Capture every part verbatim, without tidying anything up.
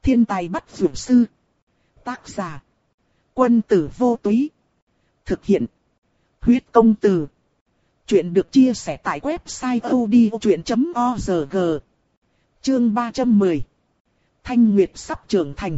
Thiên tài bắt dược sư. Tác giả. Quân tử vô túy. Thực hiện. Huyết công từ. Chuyện được chia sẻ tại website odchuyện chấm org. Chương ba trăm mười. Thanh Nguyệt sắp trưởng thành.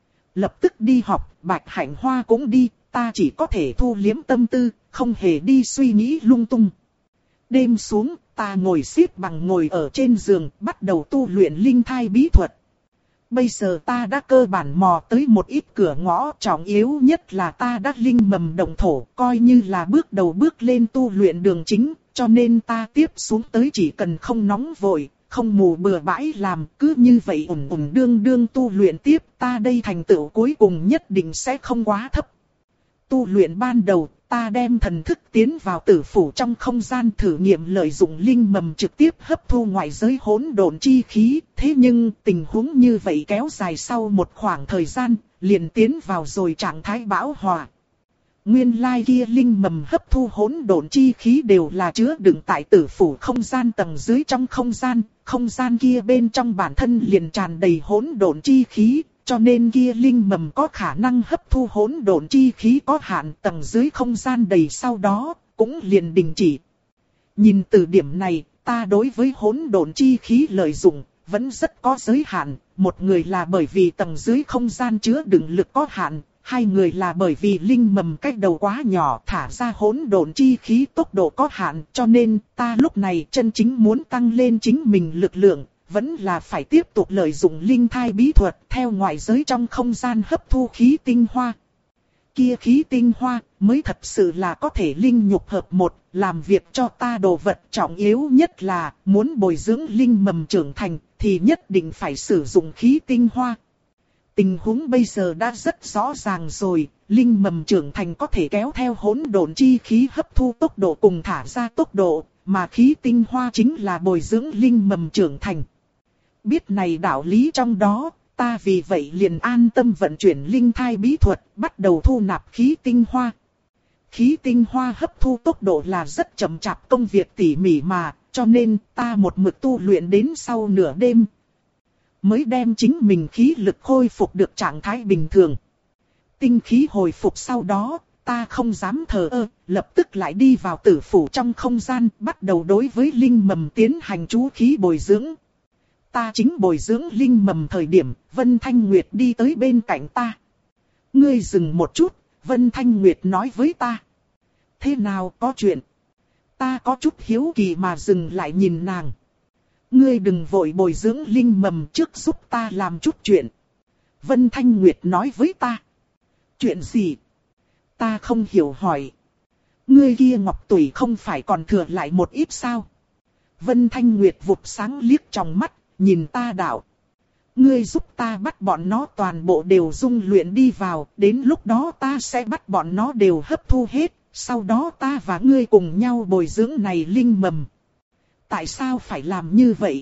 Lập tức đi học, Bạch Hạnh Hoa cũng đi, ta chỉ có thể thu liếm tâm tư, không hề đi suy nghĩ lung tung. Đêm xuống, ta ngồi xếp bằng ngồi ở trên giường, bắt đầu tu luyện linh thai bí thuật. Bây giờ ta đã cơ bản mò tới một ít cửa ngõ, trọng yếu nhất là ta đã linh mầm động thổ, coi như là bước đầu bước lên tu luyện đường chính, cho nên ta tiếp xuống tới chỉ cần không nóng vội, không mù bừa bãi làm, cứ như vậy ổn ổn đương đương tu luyện tiếp, ta đây thành tựu cuối cùng nhất định sẽ không quá thấp. Tu luyện ban đầu, ta đem thần thức tiến vào tử phủ trong không gian thử nghiệm lợi dụng linh mầm trực tiếp hấp thu ngoại giới hỗn độn chi khí. Thế nhưng tình huống như vậy kéo dài sau một khoảng thời gian, liền tiến vào rồi trạng thái bão hòa. Nguyên lai kia linh mầm hấp thu hỗn độn chi khí đều là chứa đựng tại tử phủ không gian tầng dưới trong không gian. Không gian kia bên trong bản thân liền tràn đầy hỗn độn chi khí. Cho nên kia linh mầm có khả năng hấp thu hỗn độn chi khí có hạn, tầng dưới không gian đầy sau đó, cũng liền đình chỉ. Nhìn từ điểm này, ta đối với hỗn độn chi khí lợi dụng, vẫn rất có giới hạn. Một người là bởi vì tầng dưới không gian chứa đựng lực có hạn, hai người là bởi vì linh mầm cách đầu quá nhỏ thả ra hỗn độn chi khí tốc độ có hạn. Cho nên, ta lúc này chân chính muốn tăng lên chính mình lực lượng. Vẫn là phải tiếp tục lợi dụng linh thai bí thuật theo ngoại giới trong không gian hấp thu khí tinh hoa. Kia khí tinh hoa mới thật sự là có thể linh nhục hợp một, làm việc cho ta đồ vật trọng yếu nhất là muốn bồi dưỡng linh mầm trưởng thành thì nhất định phải sử dụng khí tinh hoa. Tình huống bây giờ đã rất rõ ràng rồi, linh mầm trưởng thành có thể kéo theo hỗn độn chi khí hấp thu tốc độ cùng thả ra tốc độ, mà khí tinh hoa chính là bồi dưỡng linh mầm trưởng thành. Biết này đạo lý trong đó, ta vì vậy liền an tâm vận chuyển linh thai bí thuật, bắt đầu thu nạp khí tinh hoa. Khí tinh hoa hấp thu tốc độ là rất chậm chạp công việc tỉ mỉ mà, cho nên ta một mực tu luyện đến sau nửa đêm. Mới đem chính mình khí lực khôi phục được trạng thái bình thường. Tinh khí hồi phục sau đó, ta không dám thờ ơ, lập tức lại đi vào tử phủ trong không gian, bắt đầu đối với linh mầm tiến hành chú khí bồi dưỡng. Ta chính bồi dưỡng linh mầm thời điểm, Vân Thanh Nguyệt đi tới bên cạnh ta. Ngươi dừng một chút, Vân Thanh Nguyệt nói với ta. Thế nào, có chuyện? Ta có chút hiếu kỳ mà dừng lại nhìn nàng. Ngươi đừng vội bồi dưỡng linh mầm trước, giúp ta làm chút chuyện. Vân Thanh Nguyệt nói với ta. Chuyện gì? Ta không hiểu hỏi. Ngươi kia ngọc tủy không phải còn thừa lại một ít sao? Vân Thanh Nguyệt vụt sáng liếc trong mắt. Nhìn ta đạo. Ngươi giúp ta bắt bọn nó toàn bộ đều dung luyện đi vào. Đến lúc đó ta sẽ bắt bọn nó đều hấp thu hết. Sau đó ta và ngươi cùng nhau bồi dưỡng này linh mầm. Tại sao phải làm như vậy?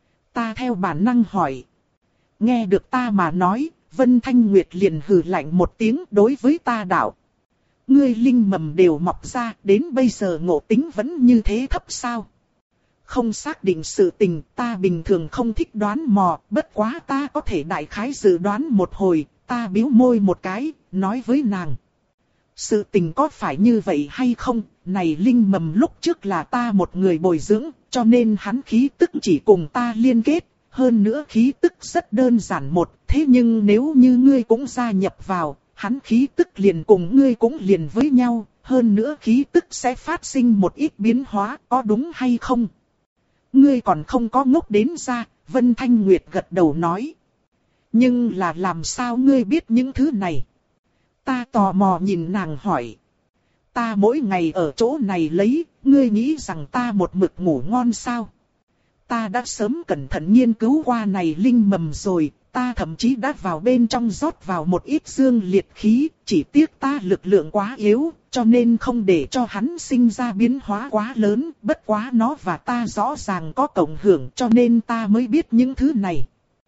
Ta theo bản năng hỏi. Nghe được ta mà nói, Vân Thanh Nguyệt liền hừ lạnh một tiếng đối với ta đạo. Ngươi linh mầm đều mọc ra, đến bây giờ ngộ tính vẫn như thế thấp sao? Không xác định sự tình, ta bình thường không thích đoán mò, bất quá ta có thể đại khái dự đoán một hồi, ta bĩu môi một cái, nói với nàng. Sự tình có phải như vậy hay không, này linh mầm lúc trước là ta một người bồi dưỡng, cho nên hắn khí tức chỉ cùng ta liên kết, hơn nữa khí tức rất đơn giản một, thế nhưng nếu như ngươi cũng gia nhập vào, hắn khí tức liền cùng ngươi cũng liền với nhau, hơn nữa khí tức sẽ phát sinh một ít biến hóa, có đúng hay không? Ngươi còn không có ngốc đến ra, Vân Thanh Nguyệt gật đầu nói. Nhưng là làm sao ngươi biết những thứ này? Ta tò mò nhìn nàng hỏi. Ta mỗi ngày ở chỗ này lấy, ngươi nghĩ rằng ta một mực ngủ ngon sao? Ta đã sớm cẩn thận nghiên cứu qua này linh mầm rồi, ta thậm chí đã vào bên trong rót vào một ít dương liệt khí, chỉ tiếc ta lực lượng quá yếu, cho nên không để cho hắn sinh ra biến hóa quá lớn, bất quá nó và ta rõ ràng có cộng hưởng cho nên ta mới biết những thứ này.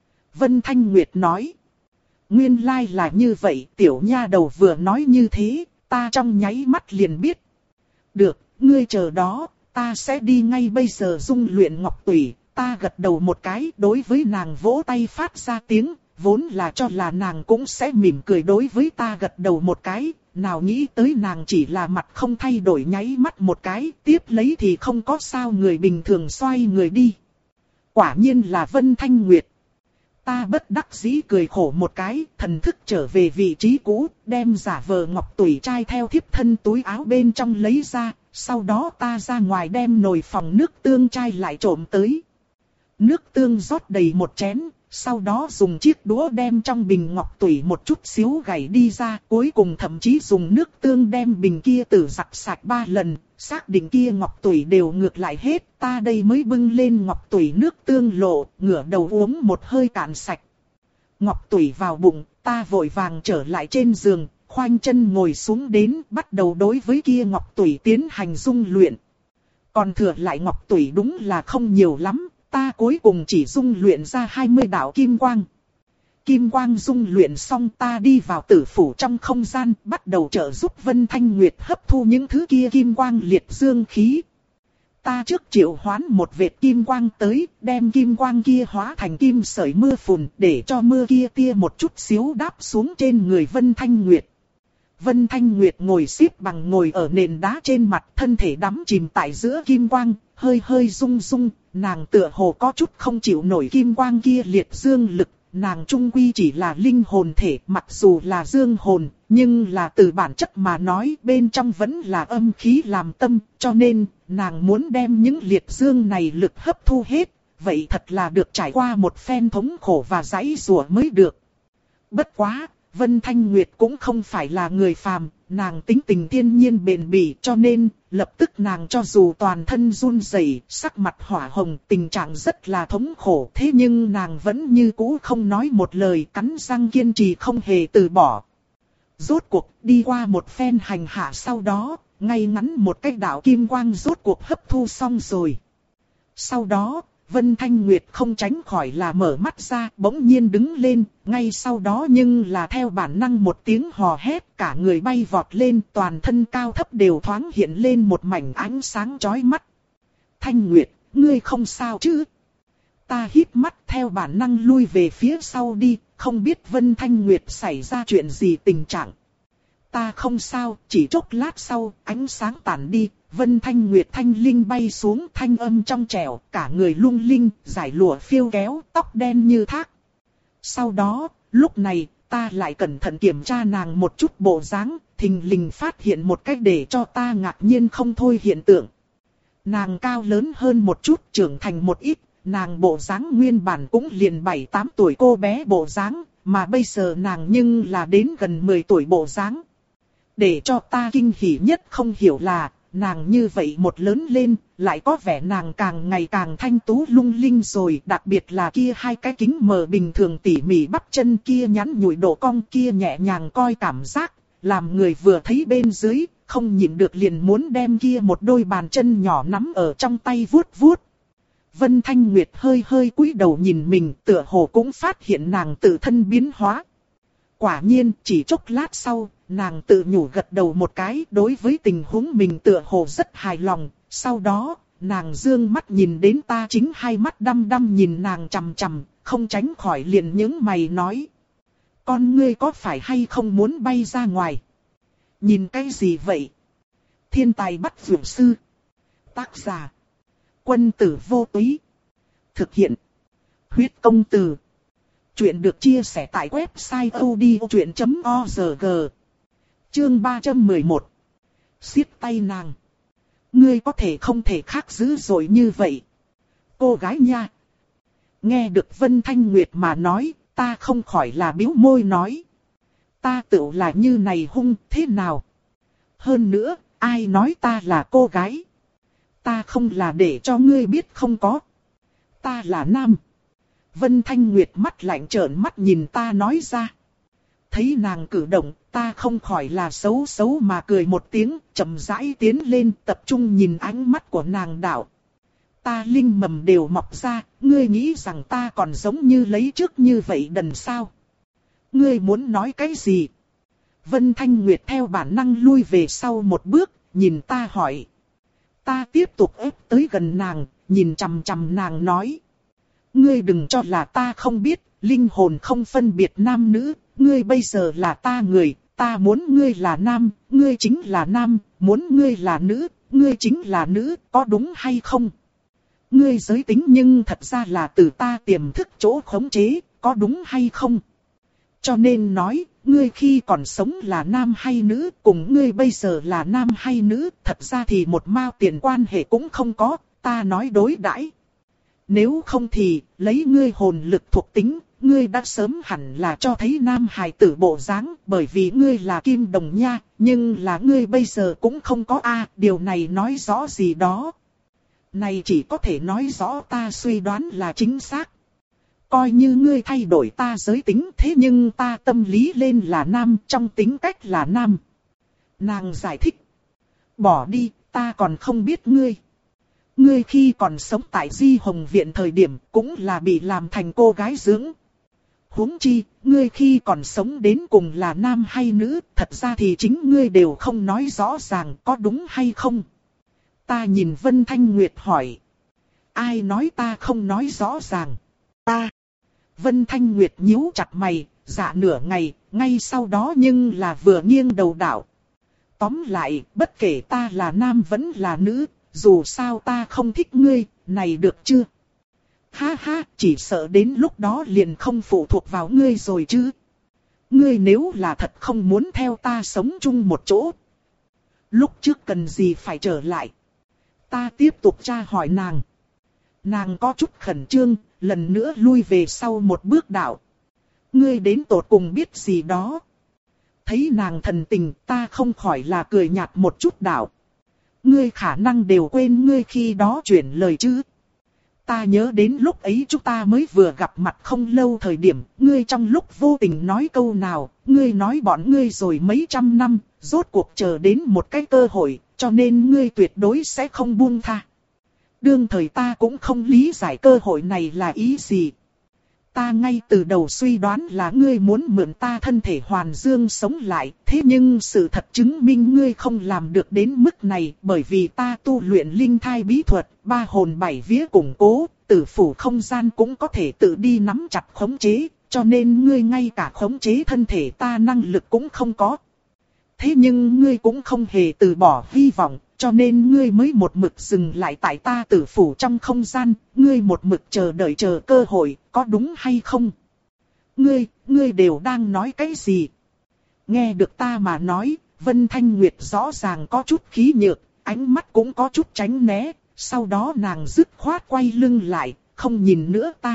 Vân Thanh Nguyệt nói, nguyên lai là như vậy, tiểu nha đầu vừa nói như thế, ta trong nháy mắt liền biết. Được, ngươi chờ đó, ta sẽ đi ngay bây giờ dung luyện ngọc tủy. Ta gật đầu một cái đối với nàng vỗ tay phát ra tiếng, vốn là cho là nàng cũng sẽ mỉm cười đối với ta gật đầu một cái, nào nghĩ tới nàng chỉ là mặt không thay đổi nháy mắt một cái, tiếp lấy thì không có sao người bình thường xoay người đi. Quả nhiên là Vân Thanh Nguyệt. Ta bất đắc dĩ cười khổ một cái, thần thức trở về vị trí cũ, đem giả vờ ngọc tủy trai theo thiếp thân túi áo bên trong lấy ra, sau đó ta ra ngoài đem nồi phòng nước tương chai lại trộm tới. Nước tương rót đầy một chén, sau đó dùng chiếc đũa đem trong bình ngọc tủy một chút xíu gảy đi ra, cuối cùng thậm chí dùng nước tương đem bình kia tử giặt sạch ba lần, xác định kia ngọc tủy đều ngược lại hết, ta đây mới bưng lên ngọc tủy nước tương lộ, ngửa đầu uống một hơi cạn sạch. Ngọc tủy vào bụng, ta vội vàng trở lại trên giường, khoanh chân ngồi xuống đến, bắt đầu đối với kia ngọc tủy tiến hành dung luyện. Còn thừa lại ngọc tủy đúng là không nhiều lắm. Ta cuối cùng chỉ dung luyện ra hai mươi đạo kim quang. Kim quang dung luyện xong ta đi vào tử phủ trong không gian, bắt đầu trợ giúp Vân Thanh Nguyệt hấp thu những thứ kia kim quang liệt dương khí. Ta trước triệu hoán một vệt kim quang tới, đem kim quang kia hóa thành kim sợi mưa phùn, để cho mưa kia tia một chút xíu đáp xuống trên người Vân Thanh Nguyệt. Vân Thanh Nguyệt ngồi xếp bằng ngồi ở nền đá trên mặt, thân thể đắm chìm tại giữa kim quang, hơi hơi rung rung, nàng tựa hồ có chút không chịu nổi kim quang kia liệt dương lực, nàng trung quy chỉ là linh hồn thể, mặc dù là dương hồn, nhưng là từ bản chất mà nói bên trong vẫn là âm khí làm tâm, cho nên, nàng muốn đem những liệt dương này lực hấp thu hết, vậy thật là được trải qua một phen thống khổ và giãy giụa mới được. Bất quá, Vân Thanh Nguyệt cũng không phải là người phàm, nàng tính tình thiên nhiên bền bỉ cho nên, lập tức nàng cho dù toàn thân run rẩy, sắc mặt hỏa hồng, tình trạng rất là thống khổ. Thế nhưng nàng vẫn như cũ không nói một lời, cắn răng kiên trì không hề từ bỏ. Rốt cuộc, đi qua một phen hành hạ sau đó, ngay ngắn một cái đạo kim quang rốt cuộc hấp thu xong rồi. Sau đó, Vân Thanh Nguyệt không tránh khỏi là mở mắt ra, bỗng nhiên đứng lên, ngay sau đó nhưng là theo bản năng một tiếng hò hét, cả người bay vọt lên, toàn thân cao thấp đều thoáng hiện lên một mảnh ánh sáng chói mắt. Thanh Nguyệt, ngươi không sao chứ? Ta híp mắt theo bản năng lui về phía sau đi, không biết Vân Thanh Nguyệt xảy ra chuyện gì tình trạng. Ta không sao, chỉ chốc lát sau, ánh sáng tản đi. Vân Thanh Nguyệt thanh linh bay xuống, thanh âm trong trẻo, cả người lung linh, giải lụa phiêu kéo, tóc đen như thác. Sau đó, lúc này, ta lại cẩn thận kiểm tra nàng một chút bộ dáng, thình lình phát hiện một cách để cho ta ngạc nhiên không thôi hiện tượng. Nàng cao lớn hơn một chút, trưởng thành một ít, nàng bộ dáng nguyên bản cũng liền bảy tám tuổi cô bé bộ dáng, mà bây giờ nàng nhưng là đến gần mười tuổi bộ dáng. Để cho ta kinh hỉ nhất không hiểu là, nàng như vậy một lớn lên, lại có vẻ nàng càng ngày càng thanh tú lung linh rồi, đặc biệt là kia hai cái kính mờ bình thường tỉ mỉ bắp chân kia nhắn nhủi độ cong kia nhẹ nhàng coi cảm giác, làm người vừa thấy bên dưới, không nhịn được liền muốn đem kia một đôi bàn chân nhỏ nắm ở trong tay vuốt vuốt. Vân Thanh Nguyệt hơi hơi cúi đầu nhìn mình, tựa hồ cũng phát hiện nàng tự thân biến hóa. Quả nhiên, chỉ chốc lát sau, nàng tự nhủ gật đầu một cái, đối với tình huống mình tựa hồ rất hài lòng. Sau đó, nàng dương mắt nhìn đến ta, chính hai mắt đăm đăm nhìn nàng chằm chằm, không tránh khỏi liền nhướng mày nói. Con ngươi có phải hay không muốn bay ra ngoài? Nhìn cái gì vậy? Thiên tài bắt phượng sư. Tác giả: Quân tử vô túy. Thực hiện: Huyết công từ. Chuyện được chia sẻ tại website odchuyện chấm org. Chương ba trăm mười một. Siết tay nàng. Ngươi có thể không thể khác dữ dội như vậy. Cô gái nha. Nghe được Vân Thanh Nguyệt mà nói, ta không khỏi là bĩu môi nói. Ta tự là như này hung thế nào? Hơn nữa, ai nói ta là cô gái? Ta không là để cho ngươi biết không có. Ta là nam. Vân Thanh Nguyệt mắt lạnh trợn mắt nhìn ta nói ra. Thấy nàng cử động, ta không khỏi là xấu xấu mà cười một tiếng, chậm rãi tiến lên tập trung nhìn ánh mắt của nàng đạo. Ta linh mầm đều mọc ra, ngươi nghĩ rằng ta còn giống như lấy trước như vậy đần sao? Ngươi muốn nói cái gì? Vân Thanh Nguyệt theo bản năng lui về sau một bước, nhìn ta hỏi. Ta tiếp tục ép tới gần nàng, nhìn chằm chằm nàng nói. Ngươi đừng cho là ta không biết, linh hồn không phân biệt nam nữ, ngươi bây giờ là ta người, ta muốn ngươi là nam, ngươi chính là nam, muốn ngươi là nữ, ngươi chính là nữ, có đúng hay không? Ngươi giới tính nhưng thật ra là từ ta tiềm thức chỗ khống chế, có đúng hay không? Cho nên nói, ngươi khi còn sống là nam hay nữ, cùng ngươi bây giờ là nam hay nữ, thật ra thì một mao tiền quan hệ cũng không có, ta nói đối đãi. Nếu không thì, lấy ngươi hồn lực thuộc tính, ngươi đã sớm hẳn là cho thấy nam hài tử bộ dáng, bởi vì ngươi là kim đồng nha, nhưng là ngươi bây giờ cũng không có a, điều này nói rõ gì đó. Này chỉ có thể nói rõ ta suy đoán là chính xác. Coi như ngươi thay đổi ta giới tính, thế nhưng ta tâm lý lên là nam, trong tính cách là nam. Nàng giải thích. Bỏ đi, ta còn không biết ngươi. Ngươi khi còn sống tại Di Hồng Viện thời điểm cũng là bị làm thành cô gái dưỡng. Huống chi, ngươi khi còn sống đến cùng là nam hay nữ, thật ra thì chính ngươi đều không nói rõ ràng có đúng hay không. Ta nhìn Vân Thanh Nguyệt hỏi. Ai nói ta không nói rõ ràng? Ta. Vân Thanh Nguyệt nhíu chặt mày, dạ nửa ngày, ngay sau đó nhưng là vừa nghiêng đầu đảo. Tóm lại, bất kể ta là nam vẫn là nữ, dù sao ta không thích ngươi, này được chưa? Ha ha, chỉ sợ đến lúc đó liền không phụ thuộc vào ngươi rồi chứ. Ngươi nếu là thật không muốn theo ta sống chung một chỗ, lúc trước cần gì phải trở lại? Ta tiếp tục tra hỏi nàng. Nàng có chút khẩn trương, lần nữa lui về sau một bước đạo. Ngươi đến tột cùng biết gì đó? Thấy nàng thần tình, ta không khỏi là cười nhạt một chút đạo. Ngươi khả năng đều quên ngươi khi đó chuyển lời chứ. Ta nhớ đến lúc ấy chúng ta mới vừa gặp mặt không lâu thời điểm, ngươi trong lúc vô tình nói câu nào, ngươi nói bọn ngươi rồi mấy trăm năm, rốt cuộc chờ đến một cái cơ hội, cho nên ngươi tuyệt đối sẽ không buông tha. Đương thời ta cũng không lý giải cơ hội này là ý gì. Ta ngay từ đầu suy đoán là ngươi muốn mượn ta thân thể hoàn dương sống lại, thế nhưng sự thật chứng minh ngươi không làm được đến mức này, bởi vì ta tu luyện linh thai bí thuật, ba hồn bảy vía củng cố, tử phủ không gian cũng có thể tự đi nắm chặt khống chế, cho nên ngươi ngay cả khống chế thân thể ta năng lực cũng không có. Thế nhưng ngươi cũng không hề từ bỏ hy vọng, cho nên ngươi mới một mực dừng lại tại ta tử phủ trong không gian, ngươi một mực chờ đợi chờ cơ hội, có đúng hay không? Ngươi, ngươi đều đang nói cái gì? Nghe được ta mà nói, Vân Thanh Nguyệt rõ ràng có chút khí nhược, ánh mắt cũng có chút tránh né, sau đó nàng dứt khoát quay lưng lại, không nhìn nữa ta.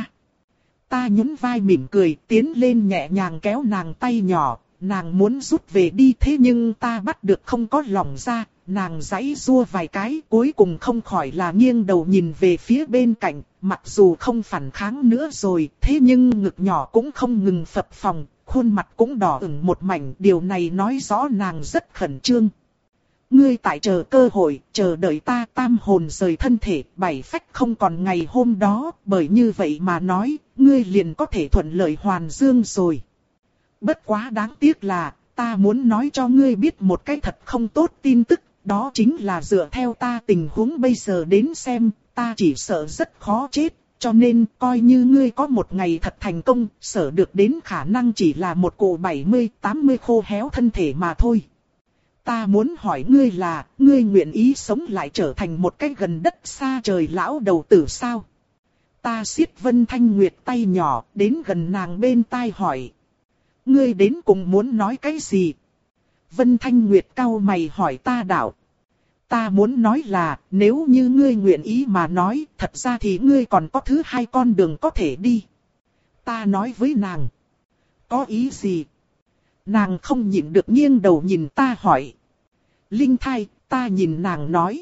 Ta nhún vai mỉm cười, tiến lên nhẹ nhàng kéo nàng tay nhỏ, nàng muốn rút về đi thế nhưng ta bắt được không có lòng ra. Nàng giãy giụa vài cái cuối cùng không khỏi là nghiêng đầu nhìn về phía bên cạnh, mặc dù không phản kháng nữa rồi, thế nhưng ngực nhỏ cũng không ngừng phập phồng, khuôn mặt cũng đỏ ửng một mảnh, điều này nói rõ nàng rất khẩn trương. Ngươi tại chờ cơ hội, chờ đợi ta tam hồn rời thân thể, bảy phách không còn ngày hôm đó, bởi như vậy mà nói, ngươi liền có thể thuận lợi hoàn dương rồi. Bất quá đáng tiếc là, ta muốn nói cho ngươi biết một cái thật không tốt tin tức. Đó chính là dựa theo ta tình huống bây giờ đến xem, ta chỉ sợ rất khó chết, cho nên coi như ngươi có một ngày thật thành công, sợ được đến khả năng chỉ là một cụ bảy mươi tám mươi khô héo thân thể mà thôi. Ta muốn hỏi ngươi là, ngươi nguyện ý sống lại trở thành một cái gần đất xa trời lão đầu tử sao? Ta siết Vân Thanh Nguyệt tay nhỏ, đến gần nàng bên tai hỏi. Ngươi đến cùng muốn nói cái gì? Vân Thanh Nguyệt cau mày hỏi ta đạo. Ta muốn nói là, nếu như ngươi nguyện ý mà nói, thật ra thì ngươi còn có thứ hai con đường có thể đi. Ta nói với nàng. Có ý gì? Nàng không nhịn được nghiêng đầu nhìn ta hỏi. Linh thai, ta nhìn nàng nói.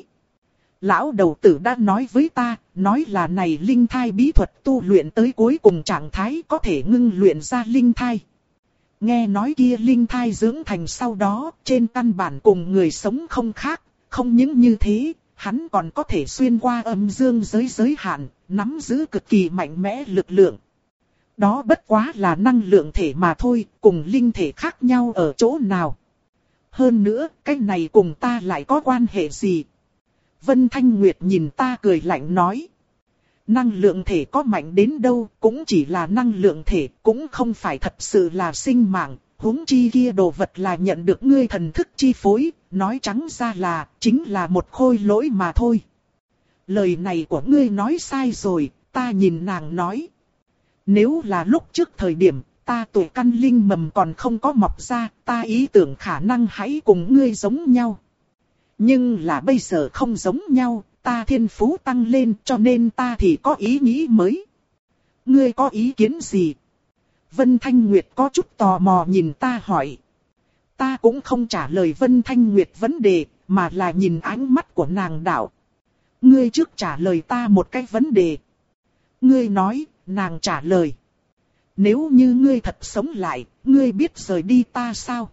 Lão đầu tử đã nói với ta, nói là này linh thai bí thuật tu luyện tới cuối cùng trạng thái có thể ngưng luyện ra linh thai. Nghe nói kia linh thai dưỡng thành sau đó, trên căn bản cùng người sống không khác, không những như thế, hắn còn có thể xuyên qua âm dương giới giới hạn, nắm giữ cực kỳ mạnh mẽ lực lượng. Đó bất quá là năng lượng thể mà thôi, cùng linh thể khác nhau ở chỗ nào. Hơn nữa, cái này cùng ta lại có quan hệ gì? Vân Thanh Nguyệt nhìn ta cười lạnh nói. Năng lượng thể có mạnh đến đâu cũng chỉ là năng lượng thể, cũng không phải thật sự là sinh mạng, huống chi kia đồ vật là nhận được ngươi thần thức chi phối, nói trắng ra là, chính là một khôi lỗi mà thôi. Lời này của ngươi nói sai rồi, ta nhìn nàng nói. Nếu là lúc trước thời điểm, ta tuổi căn linh mầm còn không có mọc ra, ta ý tưởng khả năng hãy cùng ngươi giống nhau. Nhưng là bây giờ không giống nhau, ta thiên phú tăng lên cho nên ta thì có ý nghĩ mới. Ngươi có ý kiến gì? Vân Thanh Nguyệt có chút tò mò nhìn ta hỏi. Ta cũng không trả lời Vân Thanh Nguyệt vấn đề, mà là nhìn ánh mắt của nàng đạo. Ngươi trước trả lời ta một cái vấn đề. Ngươi nói, nàng trả lời. Nếu như ngươi thật sống lại, ngươi biết rời đi ta sao?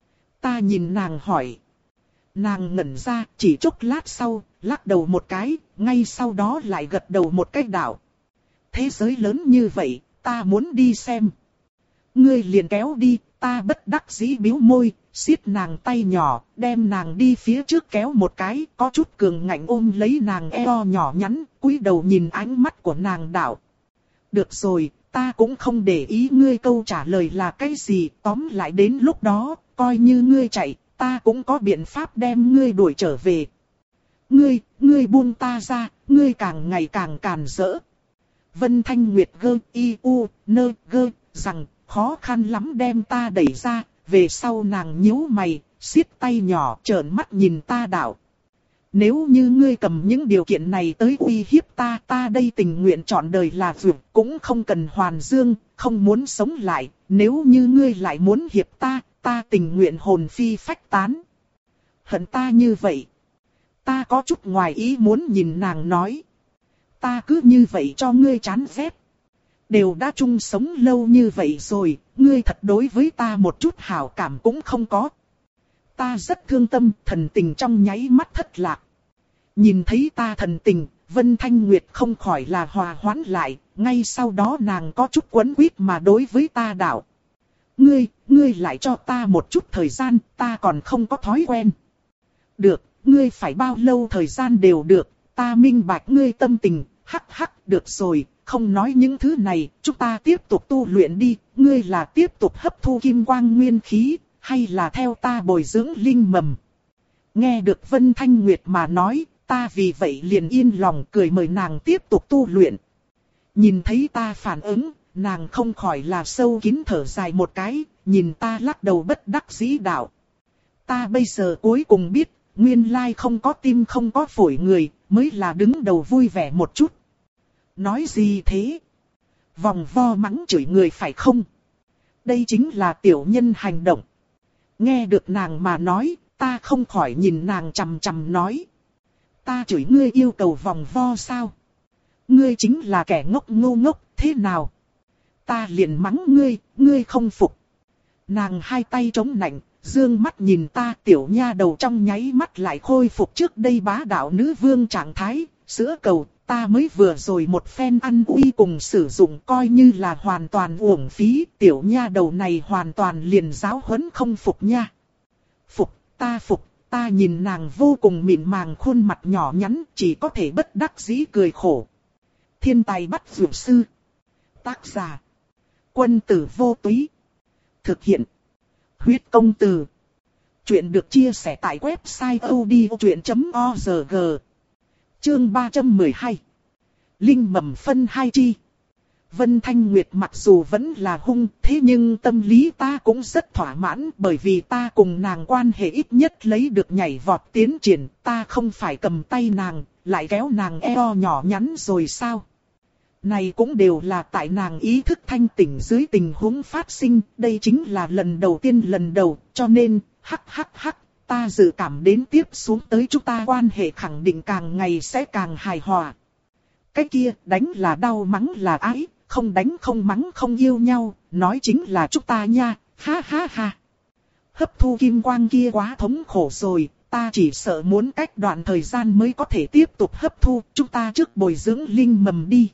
Ta nhìn nàng hỏi. Nàng ngẩn ra, chỉ chốc lát sau, lắc đầu một cái, ngay sau đó lại gật đầu một cái đạo. Thế giới lớn như vậy, ta muốn đi xem. Ngươi liền kéo đi, ta bất đắc dĩ bĩu môi, siết nàng tay nhỏ, đem nàng đi phía trước kéo một cái, có chút cường ngạnh ôm lấy nàng eo nhỏ nhắn, cúi đầu nhìn ánh mắt của nàng đạo. Được rồi, ta cũng không để ý ngươi câu trả lời là cái gì, tóm lại đến lúc đó, coi như ngươi chạy, ta cũng có biện pháp đem ngươi đuổi trở về. Ngươi, ngươi buông ta ra, ngươi càng ngày càng càn rỡ. Vân Thanh Nguyệt gơ, y u, nơ, gơ, rằng, khó khăn lắm đem ta đẩy ra, về sau nàng nhíu mày, siết tay nhỏ trợn mắt nhìn ta đạo. Nếu như ngươi cầm những điều kiện này tới uy hiếp ta, ta đây tình nguyện chọn đời là vượt, cũng không cần hoàn dương, không muốn sống lại, nếu như ngươi lại muốn hiệp ta, ta tình nguyện hồn phi phách tán. Hận ta như vậy. Ta có chút ngoài ý muốn nhìn nàng nói. Ta cứ như vậy cho ngươi chán ghét. Đều đã chung sống lâu như vậy rồi, ngươi thật đối với ta một chút hảo cảm cũng không có. Ta rất thương tâm, thần tình trong nháy mắt thất lạc. Nhìn thấy ta thần tình, Vân Thanh Nguyệt không khỏi là hòa hoãn lại, ngay sau đó nàng có chút quấn quýt mà đối với ta đạo. Ngươi, ngươi lại cho ta một chút thời gian, ta còn không có thói quen. Được, ngươi phải bao lâu thời gian đều được, ta minh bạch ngươi tâm tình, hắc hắc, được rồi, không nói những thứ này, chúng ta tiếp tục tu luyện đi, ngươi là tiếp tục hấp thu kim quang nguyên khí, hay là theo ta bồi dưỡng linh mầm. Nghe được Vân Thanh Nguyệt mà nói, ta vì vậy liền yên lòng cười mời nàng tiếp tục tu luyện. Nhìn thấy ta phản ứng, nàng không khỏi là sâu kín thở dài một cái, nhìn ta lắc đầu bất đắc dĩ đạo. Ta bây giờ cuối cùng biết, nguyên lai không có tim không có phổi người, mới là đứng đầu vui vẻ một chút. Nói gì thế? Vòng vo mắng chửi người phải không? Đây chính là tiểu nhân hành động. Nghe được nàng mà nói, ta không khỏi nhìn nàng chằm chằm nói. Ta chửi ngươi yêu cầu vòng vo sao? Ngươi chính là kẻ ngốc ngu ngốc, thế nào? Ta liền mắng ngươi, ngươi không phục. Nàng hai tay chống nạnh, dương mắt nhìn ta, tiểu nha đầu trong nháy mắt lại khôi phục trước đây bá đạo nữ vương trạng thái, sữa cầu, ta mới vừa rồi một phen ăn uy cùng sử dụng coi như là hoàn toàn uổng phí, tiểu nha đầu này hoàn toàn liền giáo huấn không phục nha. Phục, ta phục, ta nhìn nàng vô cùng mịn màng khuôn mặt nhỏ nhắn, chỉ có thể bất đắc dĩ cười khổ. Thiên tài bắt vượt sư. Tác giả. Quân tử vô túy. Thực hiện. Huyết công từ. Chuyện được chia sẻ tại website odchuyện chấm org. Chương ba trăm mười hai. Linh mầm phân hai chi. Vân Thanh Nguyệt mặc dù vẫn là hung, thế nhưng tâm lý ta cũng rất thỏa mãn, bởi vì ta cùng nàng quan hệ ít nhất lấy được nhảy vọt tiến triển, ta không phải cầm tay nàng, lại kéo nàng eo nhỏ nhắn rồi sao? Này cũng đều là tại nàng ý thức thanh tỉnh dưới tình huống phát sinh, đây chính là lần đầu tiên lần đầu, cho nên, hắc hắc hắc, ta dự cảm đến tiếp xuống tới chúng ta quan hệ khẳng định càng ngày sẽ càng hài hòa. Cái kia, đánh là đau mắng là ái, không đánh không mắng không yêu nhau, nói chính là chúng ta nha, ha ha ha. Hấp thu kim quang kia quá thống khổ rồi, ta chỉ sợ muốn cách đoạn thời gian mới có thể tiếp tục hấp thu, chúng ta trước bồi dưỡng linh mầm đi.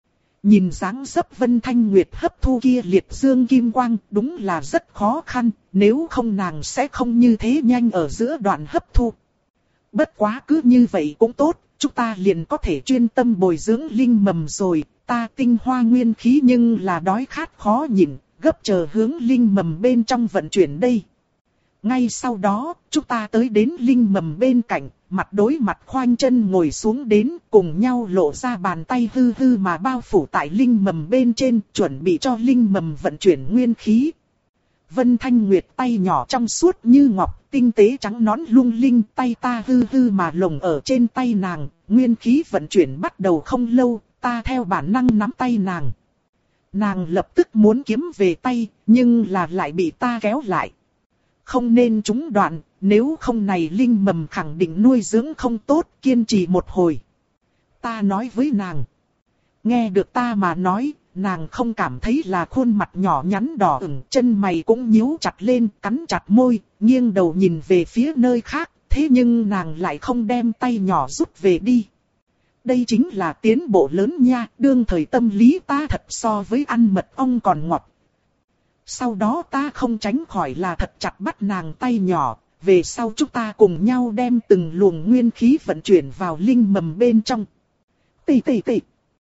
Nhìn dáng dấp Vân Thanh Nguyệt hấp thu kia liệt dương kim quang đúng là rất khó khăn, nếu không nàng sẽ không như thế nhanh ở giữa đoạn hấp thu. Bất quá cứ như vậy cũng tốt, chúng ta liền có thể chuyên tâm bồi dưỡng linh mầm rồi. Ta tinh hoa nguyên khí nhưng là đói khát khó nhịn, gấp chờ hướng linh mầm bên trong vận chuyển đây. Ngay sau đó, chúng ta tới đến linh mầm bên cạnh, mặt đối mặt khoanh chân ngồi xuống đến, cùng nhau lộ ra bàn tay hư hư mà bao phủ tại linh mầm bên trên, chuẩn bị cho linh mầm vận chuyển nguyên khí. Vân Thanh Nguyệt tay nhỏ trong suốt như ngọc, tinh tế trắng nõn lung linh, tay ta hư hư mà lồng ở trên tay nàng, nguyên khí vận chuyển bắt đầu không lâu, ta theo bản năng nắm tay nàng. Nàng lập tức muốn kiếm về tay, nhưng là lại bị ta kéo lại. Không nên trúng đoạn, nếu không này linh mầm khẳng định nuôi dưỡng không tốt, kiên trì một hồi. Ta nói với nàng. Nghe được ta mà nói, nàng không cảm thấy là khuôn mặt nhỏ nhắn đỏ ửng, chân mày cũng nhíu chặt lên, cắn chặt môi, nghiêng đầu nhìn về phía nơi khác, thế nhưng nàng lại không đem tay nhỏ rút về đi. Đây chính là tiến bộ lớn nha, đương thời tâm lý ta thật so với ăn mật ong còn ngọt. Sau đó ta không tránh khỏi là thật chặt bắt nàng tay nhỏ, về sau chúng ta cùng nhau đem từng luồng nguyên khí vận chuyển vào linh mầm bên trong. Tì tì tì.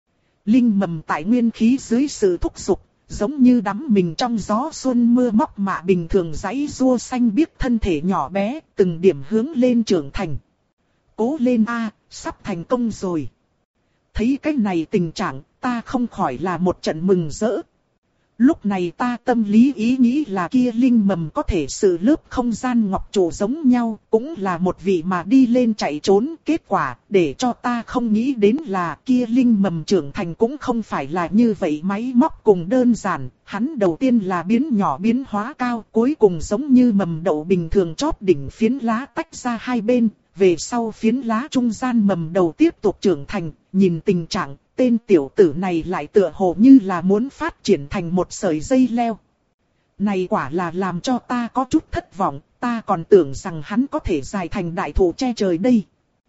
Linh mầm tại nguyên khí dưới sự thúc giục, giống như đắm mình trong gió xuân mưa móc mạ bình thường giãy giụa xanh biếc thân thể nhỏ bé, từng điểm hướng lên trưởng thành. Cố lên a, sắp thành công rồi. Thấy cái này tình trạng, ta không khỏi là một trận mừng rỡ. Lúc này ta tâm lý ý nghĩ là kia linh mầm có thể sự lớp không gian ngọc trụ giống nhau, cũng là một vị mà đi lên chạy trốn. Kết quả, để cho ta không nghĩ đến là kia linh mầm trưởng thành cũng không phải là như vậy máy móc cùng đơn giản. Hắn đầu tiên là biến nhỏ biến hóa cao, cuối cùng giống như mầm đậu bình thường chóp đỉnh phiến lá tách ra hai bên. Về sau phiến lá trung gian mầm đầu tiếp tục trưởng thành, nhìn tình trạng, tên tiểu tử này lại tựa hồ như là muốn phát triển thành một sợi dây leo. Này quả là làm cho ta có chút thất vọng, ta còn tưởng rằng hắn có thể dài thành đại thụ che trời đây.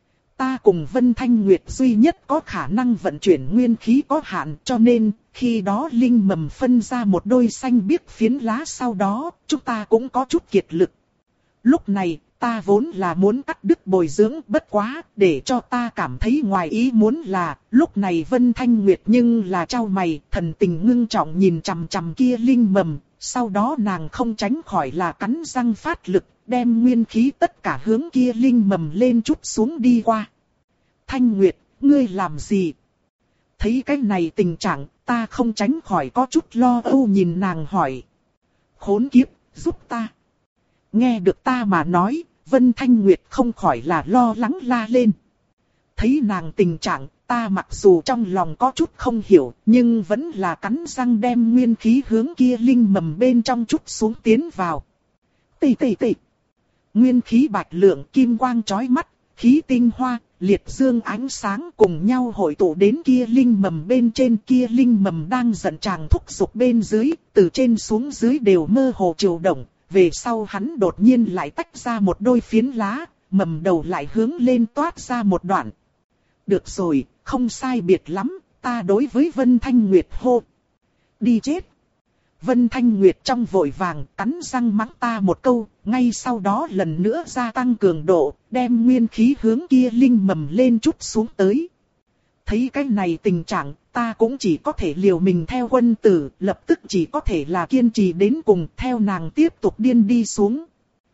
Ta cùng Vân Thanh Nguyệt duy nhất có khả năng vận chuyển nguyên khí có hạn, cho nên khi đó linh mầm phân ra một đôi xanh biếc phiến lá, sau đó chúng ta cũng có chút kiệt lực. Lúc này, ta vốn là muốn cắt đứt bồi dưỡng, bất quá, để cho ta cảm thấy ngoài ý muốn là, lúc này Vân Thanh Nguyệt nhưng là trao mày, thần tình ngưng trọng nhìn chằm chằm kia linh mầm, sau đó nàng không tránh khỏi là cắn răng phát lực, đem nguyên khí tất cả hướng kia linh mầm lên chút xuống đi qua. Thanh Nguyệt, ngươi làm gì? Thấy cái này tình trạng, ta không tránh khỏi có chút lo âu nhìn nàng hỏi. Khốn kiếp, giúp ta. Nghe được ta mà nói, Vân Thanh Nguyệt không khỏi là lo lắng la lên. Thấy nàng tình trạng, ta mặc dù trong lòng có chút không hiểu, nhưng vẫn là cắn răng đem nguyên khí hướng kia linh mầm bên trong chút xuống tiến vào. Tì tì tì. Nguyên khí bạch lượng kim quang chói mắt, khí tinh hoa, liệt dương ánh sáng cùng nhau hội tụ đến kia linh mầm bên trên, kia linh mầm đang giận tràng thúc giục bên dưới, từ trên xuống dưới đều mơ hồ chiều động. Về sau hắn đột nhiên lại tách ra một đôi phiến lá, mầm đầu lại hướng lên toát ra một đoạn. Được rồi, không sai biệt lắm, ta đối với Vân Thanh Nguyệt hô. Đi chết. Vân Thanh Nguyệt trong vội vàng cắn răng mắng ta một câu, ngay sau đó lần nữa gia tăng cường độ, đem nguyên khí hướng kia linh mầm lên chút xuống tới. Thấy cái này tình trạng, ta cũng chỉ có thể liều mình theo quân tử, lập tức chỉ có thể là kiên trì đến cùng, theo nàng tiếp tục điên đi xuống.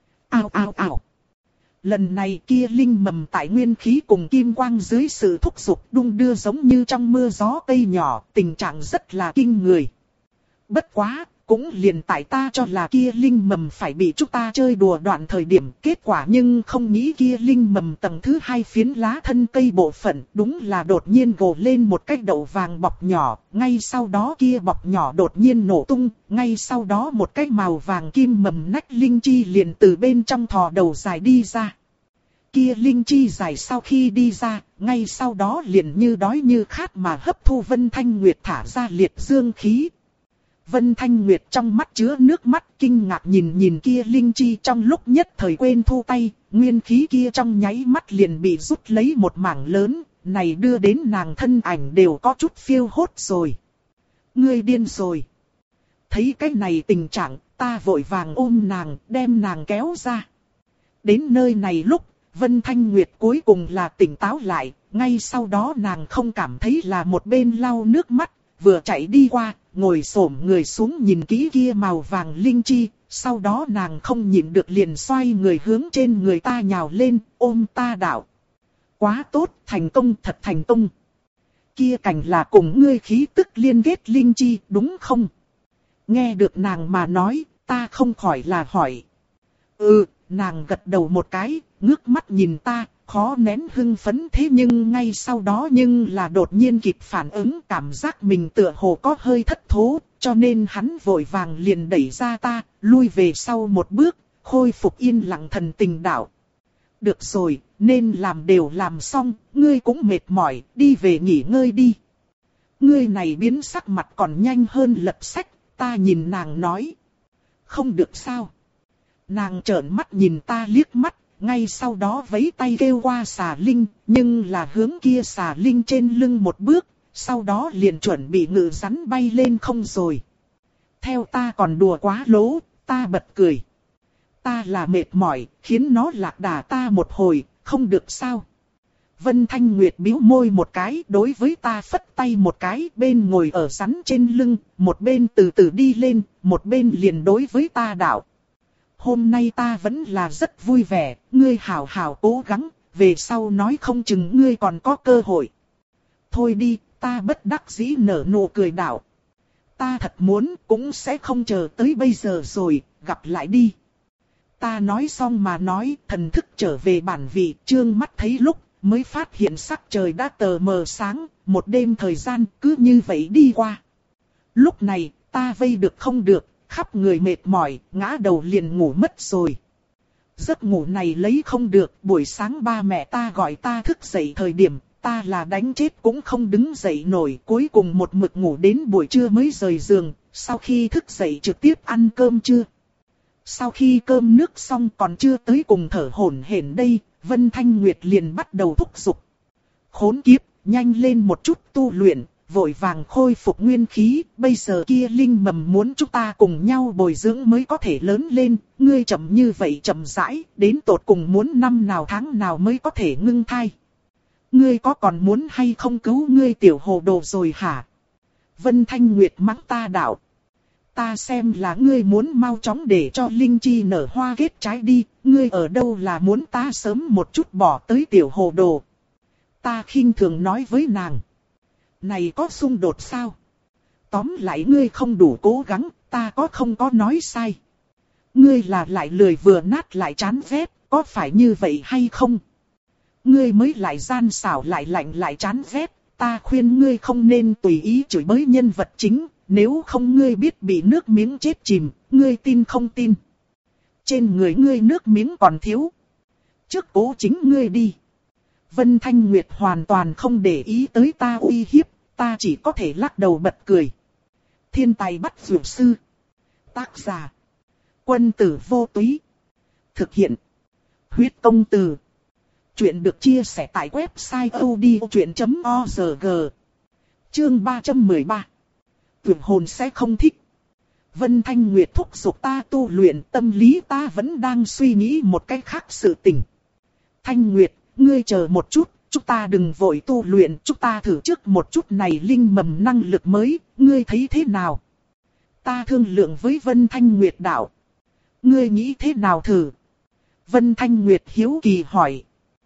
Ao ao ao. Lần này kia linh mầm tại nguyên khí cùng kim quang dưới sự thúc giục đung đưa giống như trong mưa gió cây nhỏ, tình trạng rất là kinh người. Bất quá, cũng liền tại ta cho là kia linh mầm phải bị chúng ta chơi đùa đoạn thời điểm, kết quả nhưng không nghĩ kia linh mầm tầng thứ hai phiến lá thân cây bộ phận, đúng là đột nhiên gồ lên một cái đậu vàng bọc nhỏ, ngay sau đó kia bọc nhỏ đột nhiên nổ tung, ngay sau đó một cái màu vàng kim mầm nách linh chi liền từ bên trong thò đầu dài đi ra. Kia linh chi dài sau khi đi ra, ngay sau đó liền như đói như khát mà hấp thu Vân Thanh Nguyệt thả ra liệt dương khí. Vân Thanh Nguyệt trong mắt chứa nước mắt kinh ngạc nhìn nhìn kia linh chi, trong lúc nhất thời quên thu tay, nguyên khí kia trong nháy mắt liền bị rút lấy một mảng lớn, này đưa đến nàng thân ảnh đều có chút phiêu hốt rồi. Ngươi điên rồi. Thấy cái này tình trạng, ta vội vàng ôm nàng, đem nàng kéo ra. Đến nơi này lúc, Vân Thanh Nguyệt cuối cùng là tỉnh táo lại, ngay sau đó nàng không cảm thấy là một bên lau nước mắt, vừa chạy đi qua, ngồi xổm người xuống nhìn kỹ kia màu vàng linh chi, sau đó nàng không nhịn được liền xoay người hướng trên người ta nhào lên, ôm ta đạo. Quá tốt, thành công, thật thành công. Kia cảnh là cùng ngươi khí tức liên kết linh chi, đúng không? Nghe được nàng mà nói, ta không khỏi là hỏi. Ừ, nàng gật đầu một cái, ngước mắt nhìn ta, khó nén hưng phấn thế nhưng ngay sau đó nhưng là đột nhiên kịp phản ứng cảm giác mình tựa hồ có hơi thất thố, cho nên hắn vội vàng liền đẩy ra ta, lui về sau một bước, khôi phục yên lặng thần tình đạo. Được rồi, nên làm đều làm xong, ngươi cũng mệt mỏi, đi về nghỉ ngơi đi. Ngươi này biến sắc mặt còn nhanh hơn lật sách, ta nhìn nàng nói. Không được sao? Nàng trợn mắt nhìn ta liếc mắt, ngay sau đó vẫy tay kêu qua xà linh, nhưng là hướng kia xà linh trên lưng một bước, sau đó liền chuẩn bị ngự rắn bay lên không rồi. Theo ta còn đùa quá lố, ta bật cười. Ta là mệt mỏi, khiến nó lạc đà ta một hồi, không được sao. Vân Thanh Nguyệt bĩu môi một cái, đối với ta phất tay một cái, bên ngồi ở rắn trên lưng, một bên từ từ đi lên, một bên liền đối với ta đạo. Hôm nay ta vẫn là rất vui vẻ, ngươi hảo hảo cố gắng, về sau nói không chừng ngươi còn có cơ hội. Thôi đi, ta bất đắc dĩ nở nụ cười đạo. Ta thật muốn, cũng sẽ không chờ tới bây giờ rồi, gặp lại đi. Ta nói xong mà nói, thần thức trở về bản vị, trương mắt thấy lúc, mới phát hiện sắc trời đã tờ mờ sáng, một đêm thời gian cứ như vậy đi qua. Lúc này, ta vây được không được, khắp người mệt mỏi, ngã đầu liền ngủ mất rồi. Giấc ngủ này lấy không được, buổi sáng ba mẹ ta gọi ta thức dậy thời điểm, ta là đánh chết cũng không đứng dậy nổi, cuối cùng một mực ngủ đến buổi trưa mới rời giường, sau khi thức dậy trực tiếp ăn cơm trưa. Sau khi cơm nước xong còn chưa tới cùng thở hổn hển đây, Vân Thanh Nguyệt liền bắt đầu thúc giục. Khốn kiếp, nhanh lên một chút tu luyện, vội vàng khôi phục nguyên khí, bây giờ kia linh mầm muốn chúng ta cùng nhau bồi dưỡng mới có thể lớn lên, ngươi chậm như vậy chậm rãi, đến tột cùng muốn năm nào tháng nào mới có thể ngưng thai. Ngươi có còn muốn hay không cứu ngươi tiểu hồ đồ rồi hả? Vân Thanh Nguyệt mắng ta đạo. Ta xem là ngươi muốn mau chóng để cho linh chi nở hoa kết trái đi, ngươi ở đâu là muốn ta sớm một chút bỏ tới tiểu hồ đồ. Ta khinh thường nói với nàng. Này có xung đột sao? Tóm lại ngươi không đủ cố gắng, ta có không có nói sai. Ngươi là lại lười vừa nát lại chán ghét, có phải như vậy hay không? Ngươi mới lại gian xảo lại lạnh lại chán ghét, ta khuyên ngươi không nên tùy ý chửi bới nhân vật chính, nếu không ngươi biết bị nước miếng chết chìm, ngươi tin không tin? Trên người ngươi nước miếng còn thiếu. Trước cố chính ngươi đi. Vân Thanh Nguyệt hoàn toàn không để ý tới ta uy hiếp, ta chỉ có thể lắc đầu bật cười. Thiên tài bắt dược sư. Tác giả. Quân tử vô túy. Thực hiện. Huyết công từ. Chuyện được chia sẻ tại website odchuyện chấm org. Chương ba trăm mười ba. Tuyệt hồn sẽ không thích. Vân Thanh Nguyệt thúc giục ta tu luyện, tâm lý ta vẫn đang suy nghĩ một cách khác sự tình. Thanh Nguyệt, ngươi chờ một chút, chúng ta đừng vội tu luyện, chúng ta thử trước một chút này linh mầm năng lực mới, ngươi thấy thế nào? Ta thương lượng với Vân Thanh Nguyệt đạo. Ngươi nghĩ thế nào thử? Vân Thanh Nguyệt hiếu kỳ hỏi.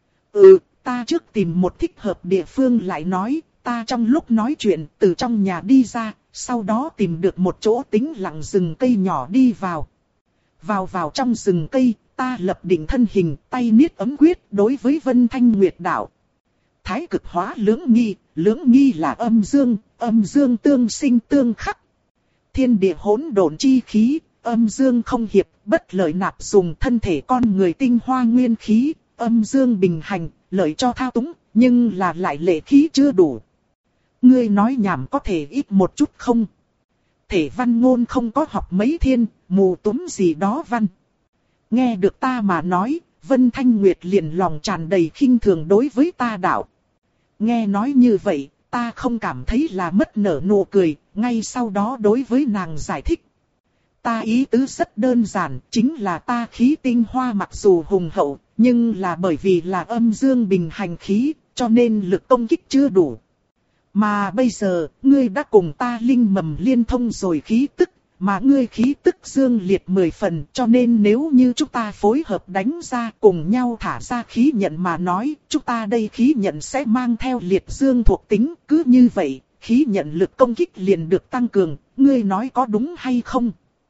Ừ, ta trước tìm một thích hợp địa phương lại nói, ta trong lúc nói chuyện từ trong nhà đi ra, sau đó tìm được một chỗ tĩnh lặng rừng cây nhỏ đi vào. Vào vào trong rừng cây, ta lập định thân hình, tay niết ấm quyết đối với Vân Thanh Nguyệt đạo. Thái cực hóa lưỡng nghi, lưỡng nghi là âm dương, âm dương tương sinh tương khắc. Thiên địa hỗn độn chi khí, âm dương không hiệp, bất lợi nạp dùng thân thể con người tinh hoa nguyên khí, âm dương bình hành, lợi cho thao túng, nhưng là lại lệ khí chưa đủ. Ngươi nói nhảm có thể ít một chút không? Thể văn ngôn không có học mấy thiên, mù túm gì đó văn. Nghe được ta mà nói, Vân Thanh Nguyệt liền lòng tràn đầy khinh thường đối với ta đạo. Nghe nói như vậy, ta không cảm thấy là mất nở nụ cười, ngay sau đó đối với nàng giải thích. Ta ý tứ rất đơn giản, chính là ta khí tinh hoa mặc dù hùng hậu, Nhưng là bởi vì là âm dương bình hành khí, cho nên lực công kích chưa đủ. Mà bây giờ, ngươi đã cùng ta linh mầm liên thông rồi khí tức, mà ngươi khí tức dương liệt mười phần, cho nên nếu như chúng ta phối hợp đánh ra cùng nhau thả ra khí nhận mà nói, chúng ta đây khí nhận sẽ mang theo liệt dương thuộc tính, cứ như vậy, khí nhận lực công kích liền được tăng cường, ngươi nói có đúng hay không?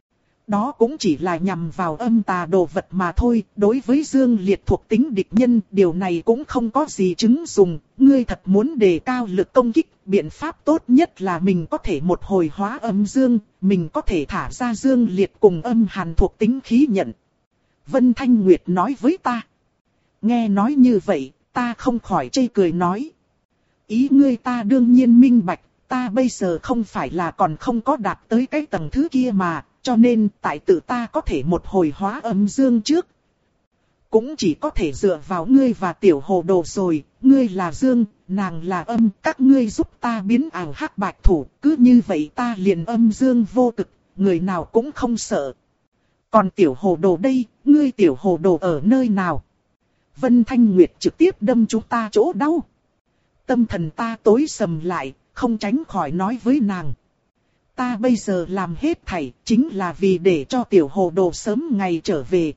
Đó cũng chỉ là nhằm vào âm tà đồ vật mà thôi, đối với dương liệt thuộc tính địch nhân, điều này cũng không có gì chứng dùng, ngươi thật muốn đề cao lực công kích, biện pháp tốt nhất là mình có thể một hồi hóa âm dương, mình có thể thả ra dương liệt cùng âm hàn thuộc tính khí nhận. Vân Thanh Nguyệt nói với ta. Nghe nói như vậy, ta không khỏi chê cười nói. Ý ngươi ta đương nhiên minh bạch, ta bây giờ không phải là còn không có đạt tới cái tầng thứ kia mà. Cho nên tại tự ta có thể một hồi hóa âm dương trước. Cũng chỉ có thể dựa vào ngươi và tiểu hồ đồ rồi. Ngươi là dương, nàng là âm. Các ngươi giúp ta biến ảo hắc bạch thủ. Cứ như vậy ta liền âm dương vô cực. Người nào cũng không sợ. Còn tiểu hồ đồ đây, ngươi tiểu hồ đồ ở nơi nào? Vân Thanh Nguyệt trực tiếp đâm chúng ta chỗ đau. Tâm thần ta tối sầm lại, không tránh khỏi nói với nàng. Ta bây giờ làm hết thảy, chính là vì để cho tiểu hồ đồ sớm ngày trở về.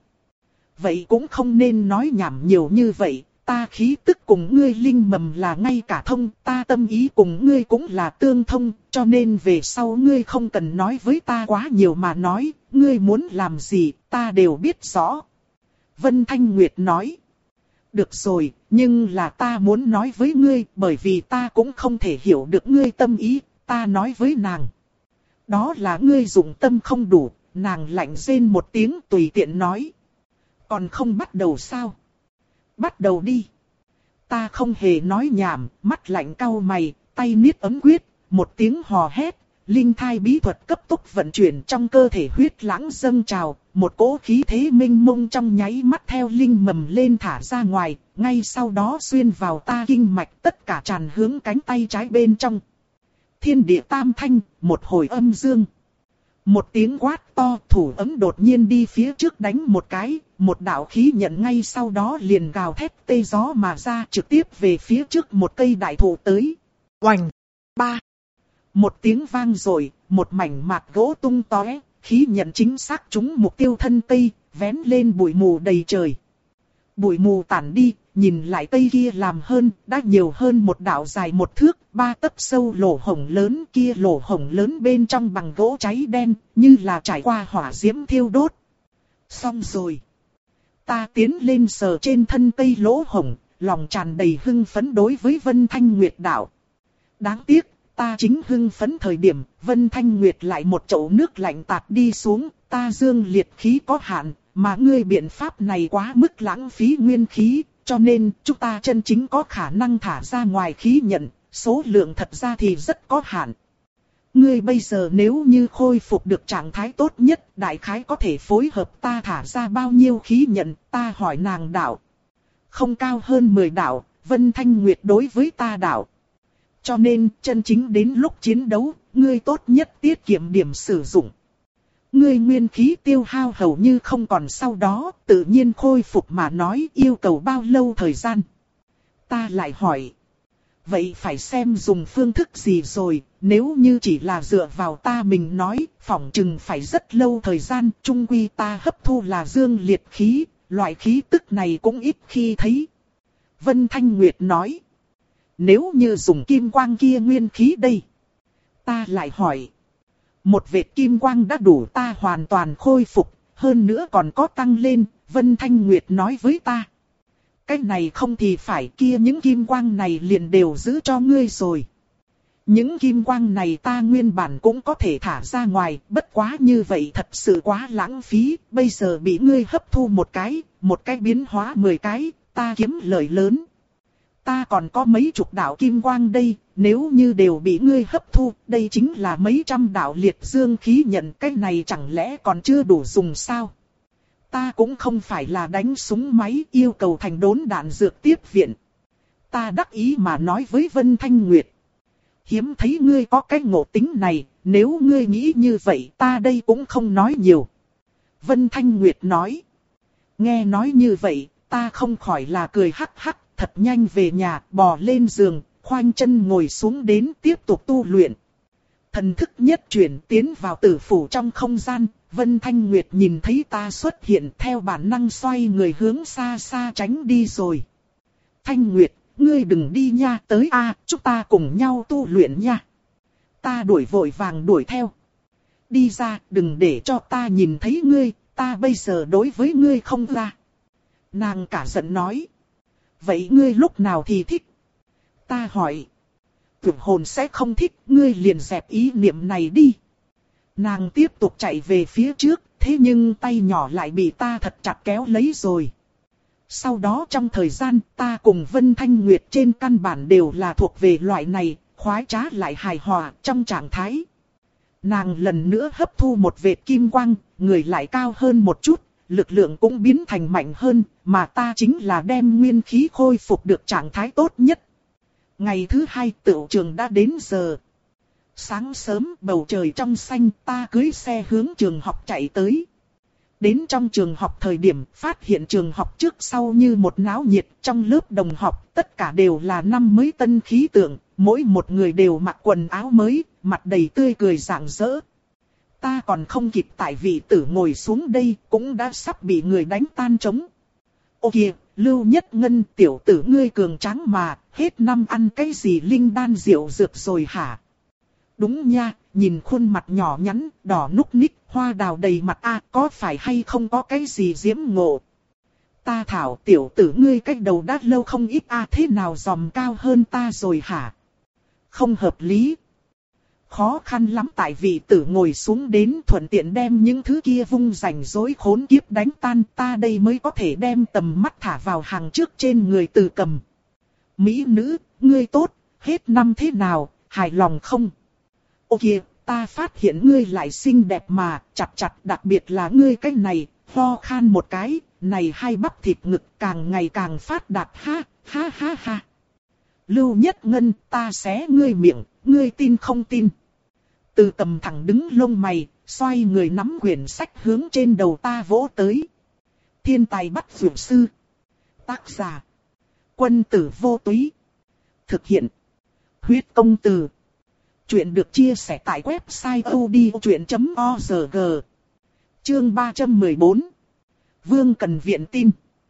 Vậy cũng không nên nói nhảm nhiều như vậy, ta khí tức cùng ngươi linh mầm là ngay cả thông, ta tâm ý cùng ngươi cũng là tương thông, cho nên về sau ngươi không cần nói với ta quá nhiều mà nói, ngươi muốn làm gì, ta đều biết rõ. Vân Thanh Nguyệt nói. Được rồi, nhưng là ta muốn nói với ngươi, bởi vì ta cũng không thể hiểu được ngươi tâm ý, ta nói với nàng. Đó là ngươi dụng tâm không đủ, nàng lạnh rên một tiếng tùy tiện nói. Còn không bắt đầu sao? Bắt đầu đi. Ta không hề nói nhảm, mắt lạnh cau mày, tay niết ấm quyết, một tiếng hò hét, linh thai bí thuật cấp tốc vận chuyển trong cơ thể huyết lãng dâng trào, một cỗ khí thế minh mông trong nháy mắt theo linh mầm lên thả ra ngoài, ngay sau đó xuyên vào ta kinh mạch tất cả tràn hướng cánh tay trái bên trong. Thiên địa tam thanh, một hồi âm dương. Một tiếng quát to, thủ ấm đột nhiên đi phía trước đánh một cái, một đạo khí nhận ngay sau đó liền gào thét tê gió mà ra trực tiếp về phía trước một cây đại thụ tới. Oành! Ba! Một tiếng vang rồi, một mảnh mạc gỗ tung tóe, khí nhận chính xác trúng mục tiêu thân cây, vén lên bụi mù đầy trời. Bụi mù tản đi, nhìn lại cây kia làm hơn, đã nhiều hơn một đạo dài một thước, ba tấc sâu lỗ hổng lớn kia lỗ hổng lớn bên trong bằng gỗ cháy đen, như là trải qua hỏa diễm thiêu đốt. Xong rồi. Ta tiến lên sờ trên thân cây lỗ hổng, lòng tràn đầy hưng phấn đối với Vân Thanh Nguyệt đạo. Đáng tiếc, ta chính hưng phấn thời điểm, Vân Thanh Nguyệt lại một chậu nước lạnh tạt đi xuống, ta dương liệt khí có hạn, mà ngươi biện pháp này quá mức lãng phí nguyên khí, cho nên chúng ta chân chính có khả năng thả ra ngoài khí nhận, số lượng thật ra thì rất có hạn. Ngươi bây giờ nếu như khôi phục được trạng thái tốt nhất, đại khái có thể phối hợp ta thả ra bao nhiêu khí nhận, ta hỏi nàng đạo. Không cao hơn mười đạo, Vân Thanh Nguyệt đối với ta đạo. Cho nên, chân chính đến lúc chiến đấu, ngươi tốt nhất tiết kiệm điểm sử dụng. Ngươi nguyên khí tiêu hao hầu như không còn sau đó, tự nhiên khôi phục mà nói yêu cầu bao lâu thời gian. Ta lại hỏi. Vậy phải xem dùng phương thức gì rồi, nếu như chỉ là dựa vào ta mình nói, phỏng chừng phải rất lâu thời gian, chung quy ta hấp thu là dương liệt khí, loại khí tức này cũng ít khi thấy. Vân Thanh Nguyệt nói. Nếu như dùng kim quang kia nguyên khí đây. Ta lại hỏi. Một vệt kim quang đã đủ ta hoàn toàn khôi phục, hơn nữa còn có tăng lên, Vân Thanh Nguyệt nói với ta. Cái này không thì phải kia những kim quang này liền đều giữ cho ngươi rồi. Những kim quang này ta nguyên bản cũng có thể thả ra ngoài, bất quá như vậy thật sự quá lãng phí, bây giờ bị ngươi hấp thu một cái, một cái biến hóa mười cái, ta kiếm lợi lớn. Ta còn có mấy chục đạo kim quang đây, nếu như đều bị ngươi hấp thu, đây chính là mấy trăm đạo liệt dương khí nhận, cái này chẳng lẽ còn chưa đủ dùng sao? Ta cũng không phải là đánh súng máy yêu cầu thành đốn đạn dược tiếp viện. Ta đắc ý mà nói với Vân Thanh Nguyệt. Hiếm thấy ngươi có cái ngộ tính này, nếu ngươi nghĩ như vậy ta đây cũng không nói nhiều. Vân Thanh Nguyệt nói. Nghe nói như vậy, ta không khỏi là cười hắc hắc, thật nhanh về nhà, bò lên giường, khoanh chân ngồi xuống đến tiếp tục tu luyện. Thần thức nhất chuyển tiến vào tử phủ trong không gian, Vân Thanh Nguyệt nhìn thấy ta xuất hiện theo bản năng xoay người hướng xa xa tránh đi rồi. Thanh Nguyệt, ngươi đừng đi nha, tới a, chúng ta cùng nhau tu luyện nha. Ta đuổi vội vàng đuổi theo. Đi ra, đừng để cho ta nhìn thấy ngươi, ta bây giờ đối với ngươi không ra. Nàng cả giận nói. Vậy ngươi lúc nào thì thích? Ta hỏi. Tưởng hồn sẽ không thích, ngươi liền dẹp ý niệm này đi. Nàng tiếp tục chạy về phía trước, thế nhưng tay nhỏ lại bị ta thật chặt kéo lấy rồi. Sau đó trong thời gian ta cùng Vân Thanh Nguyệt trên căn bản đều là thuộc về loại này, khoái trá lại hài hòa trong trạng thái. Nàng lần nữa hấp thu một vệt kim quang, người lại cao hơn một chút, lực lượng cũng biến thành mạnh hơn, mà ta chính là đem nguyên khí khôi phục được trạng thái tốt nhất. Ngày thứ hai tựu trường đã đến giờ. Sáng sớm bầu trời trong xanh, ta cưỡi xe hướng trường học chạy tới. Đến trong trường học thời điểm phát hiện trường học trước sau như một náo nhiệt, trong lớp đồng học tất cả đều là năm mới tân khí tượng, mỗi một người đều mặc quần áo mới, mặt đầy tươi cười rạng rỡ. Ta còn không kịp tại vị tử ngồi xuống đây, cũng đã sắp bị người đánh tan trống. Ô kìa, Lưu Nhất Ngân, tiểu tử ngươi cường tráng mà, hết năm ăn cái gì linh đan rượu dược rồi hả? Đúng nha, nhìn khuôn mặt nhỏ nhắn, đỏ núc ních, hoa đào đầy mặt a, có phải hay không có cái gì diễm ngộ? Ta thảo tiểu tử ngươi cách đầu đã lâu không ít a, thế nào dòm cao hơn ta rồi hả? Không hợp lý. Khó khăn lắm tại vị tử ngồi xuống đến thuận tiện đem những thứ kia vung rảnh rối khốn kiếp đánh tan, ta đây mới có thể đem tầm mắt thả vào hàng trước trên người Từ Cầm. Mỹ nữ, ngươi tốt, hết năm thế nào, hài lòng không? Ô kìa, ta phát hiện ngươi lại xinh đẹp mà, chặt chặt, đặc biệt là ngươi cái này, ho khan một cái, này hai bắp thịt ngực càng ngày càng phát đạt, ha, ha ha ha. Lưu Nhất Ngân, ta xé ngươi miệng, ngươi tin không tin? Từ Cầm thẳng đứng lông mày, xoay người nắm quyển sách hướng trên đầu ta vỗ tới. Thiên tài bắt phượng sư. Tác giả. Quân tử vô túy. Thực hiện. Huyết công từ. Chuyện được chia sẻ tại website o d o chuyện chấm org. Chương ba trăm mười bốn. Vương Cần Viện tin.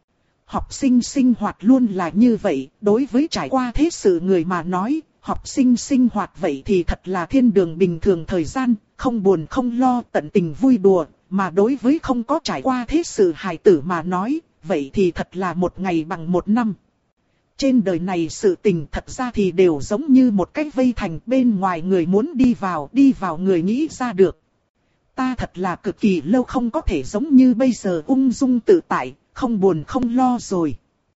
Học sinh sinh hoạt luôn là như vậy, đối với trải qua thế sự người mà nói, học sinh sinh hoạt vậy thì thật là thiên đường bình thường thời gian, không buồn không lo tận tình vui đùa, mà đối với không có trải qua thế sự hài tử mà nói, vậy thì thật là một ngày bằng một năm. Trên đời này sự tình thật ra thì đều giống như một cái vây thành, bên ngoài người muốn đi vào, đi vào người nghĩ ra được. Ta thật là cực kỳ lâu không có thể giống như bây giờ ung dung tự tại, không buồn không lo rồi.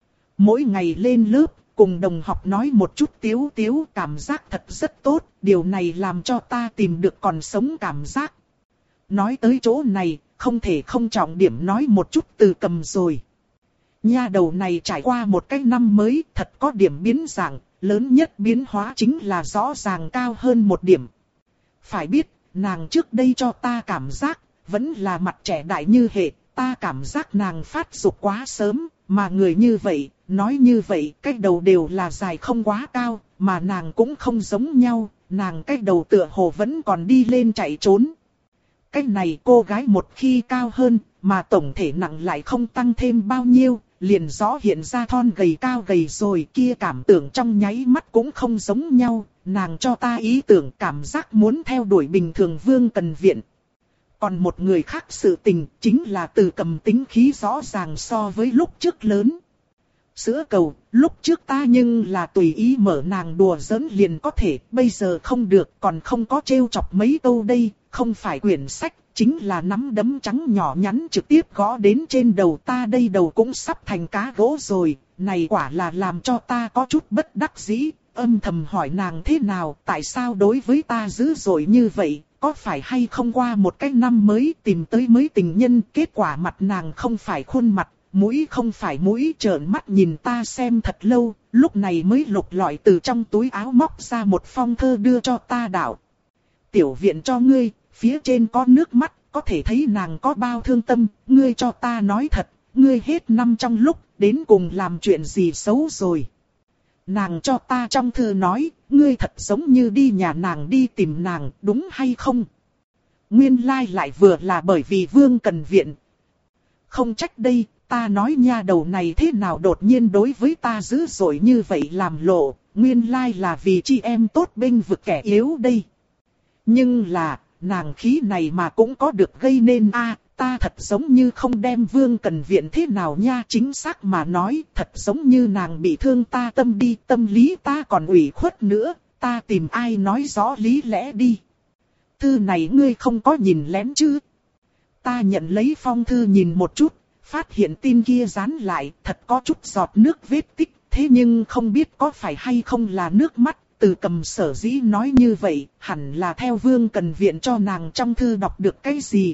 Mỗi ngày lên lớp, cùng đồng học nói một chút tiếu tiếu, cảm giác thật rất tốt, điều này làm cho ta tìm được còn sống cảm giác. Nói tới chỗ này, không thể không trọng điểm nói một chút Từ Cầm rồi. Nha đầu này trải qua một cái năm mới, thật có điểm biến dạng, lớn nhất biến hóa chính là rõ ràng cao hơn một điểm. Phải biết, nàng trước đây cho ta cảm giác, vẫn là mặt trẻ đại như hệ, ta cảm giác nàng phát dục quá sớm, mà người như vậy, nói như vậy, cái đầu đều là dài không quá cao, mà nàng cũng không giống nhau, nàng cái đầu tựa hồ vẫn còn đi lên chạy trốn. Cái này cô gái một khi cao hơn, mà tổng thể nặng lại không tăng thêm bao nhiêu, liền rõ hiện ra thon gầy cao gầy rồi, kia cảm tưởng trong nháy mắt cũng không giống nhau, nàng cho ta ý tưởng cảm giác muốn theo đuổi bình thường Vương Cần Viện. Còn một người khác sự tình chính là Từ Cầm tính khí rõ ràng so với lúc trước lớn. Sữa cầu, lúc trước ta nhưng là tùy ý mở nàng đùa giỡn liền có thể, bây giờ không được, còn không có trêu chọc mấy câu đây, không phải quyển sách, chính là nắm đấm trắng nhỏ nhắn trực tiếp gõ đến trên đầu ta, đây đầu cũng sắp thành cá gỗ rồi, này quả là làm cho ta có chút bất đắc dĩ, âm thầm hỏi nàng thế nào, tại sao đối với ta dữ dội như vậy, có phải hay không qua một cái năm mới tìm tới mới tình nhân, kết quả mặt nàng không phải khuôn mặt, mũi không phải mũi, trợn mắt nhìn ta xem thật lâu, lúc này mới lục lọi từ trong túi áo móc ra một phong thơ đưa cho ta đảo. Tiểu viện cho ngươi, phía trên có nước mắt, có thể thấy nàng có bao thương tâm, ngươi cho ta nói thật, ngươi hết năm trong lúc, đến cùng làm chuyện gì xấu rồi. Nàng cho ta trong thư nói, ngươi thật giống như đi nhà nàng đi tìm nàng, đúng hay không? Nguyên lai lại vừa là bởi vì Vương Cần Viện. Không trách đây, ta nói nha đầu này thế nào đột nhiên đối với ta dữ dội như vậy làm lộ, nguyên lai là vì chị em tốt bênh vực kẻ yếu đây. Nhưng là, nàng khí này mà cũng có được gây nên a ta thật giống như không đem Vương Cần Viện thế nào nha, chính xác mà nói, thật giống như nàng bị thương ta tâm đi, tâm lý ta còn ủy khuất nữa, ta tìm ai nói rõ lý lẽ đi. Thư này ngươi không có nhìn lén chứ? Ta nhận lấy phong thư nhìn một chút, phát hiện tin kia dán lại, thật có chút giọt nước vết tích, thế nhưng không biết có phải hay không là nước mắt. Từ Cầm sở dĩ nói như vậy, hẳn là theo Vương Cần Viện cho nàng trong thư đọc được cái gì.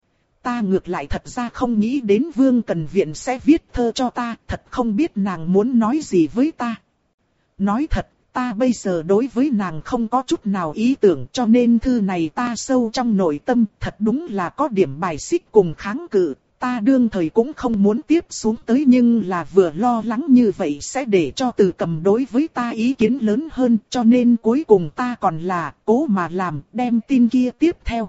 Ta ngược lại thật ra không nghĩ đến Vương Cần Viện sẽ viết thơ cho ta, thật không biết nàng muốn nói gì với ta. Nói thật, ta bây giờ đối với nàng không có chút nào ý tưởng, cho nên thư này ta sâu trong nội tâm, thật đúng là có điểm bài xích cùng kháng cự. Ta đương thời cũng không muốn tiếp xuống tới, nhưng là vừa lo lắng như vậy sẽ để cho Từ Cầm đối với ta ý kiến lớn hơn, cho nên cuối cùng ta còn là cố mà làm, đem tin kia tiếp theo.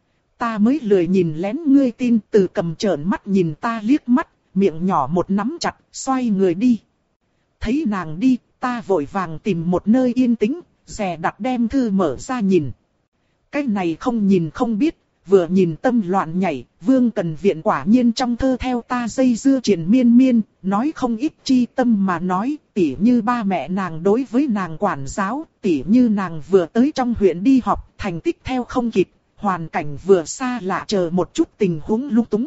Ta mới lười nhìn lén ngươi tin. Từ Cầm trợn mắt nhìn ta liếc mắt, miệng nhỏ một nắm chặt, xoay người đi. Thấy nàng đi, ta vội vàng tìm một nơi yên tĩnh, dè đặt đem thư mở ra nhìn. Cái này không nhìn không biết, vừa nhìn tâm loạn nhảy. Vương Cần Viện quả nhiên trong thơ theo ta dây dưa triền miên miên, nói không ít chi tâm mà nói, tỉ như ba mẹ nàng đối với nàng quản giáo, tỉ như nàng vừa tới trong huyện đi học, thành tích theo không kịp, hoàn cảnh vừa xa lạ, chờ một chút tình huống lung túng.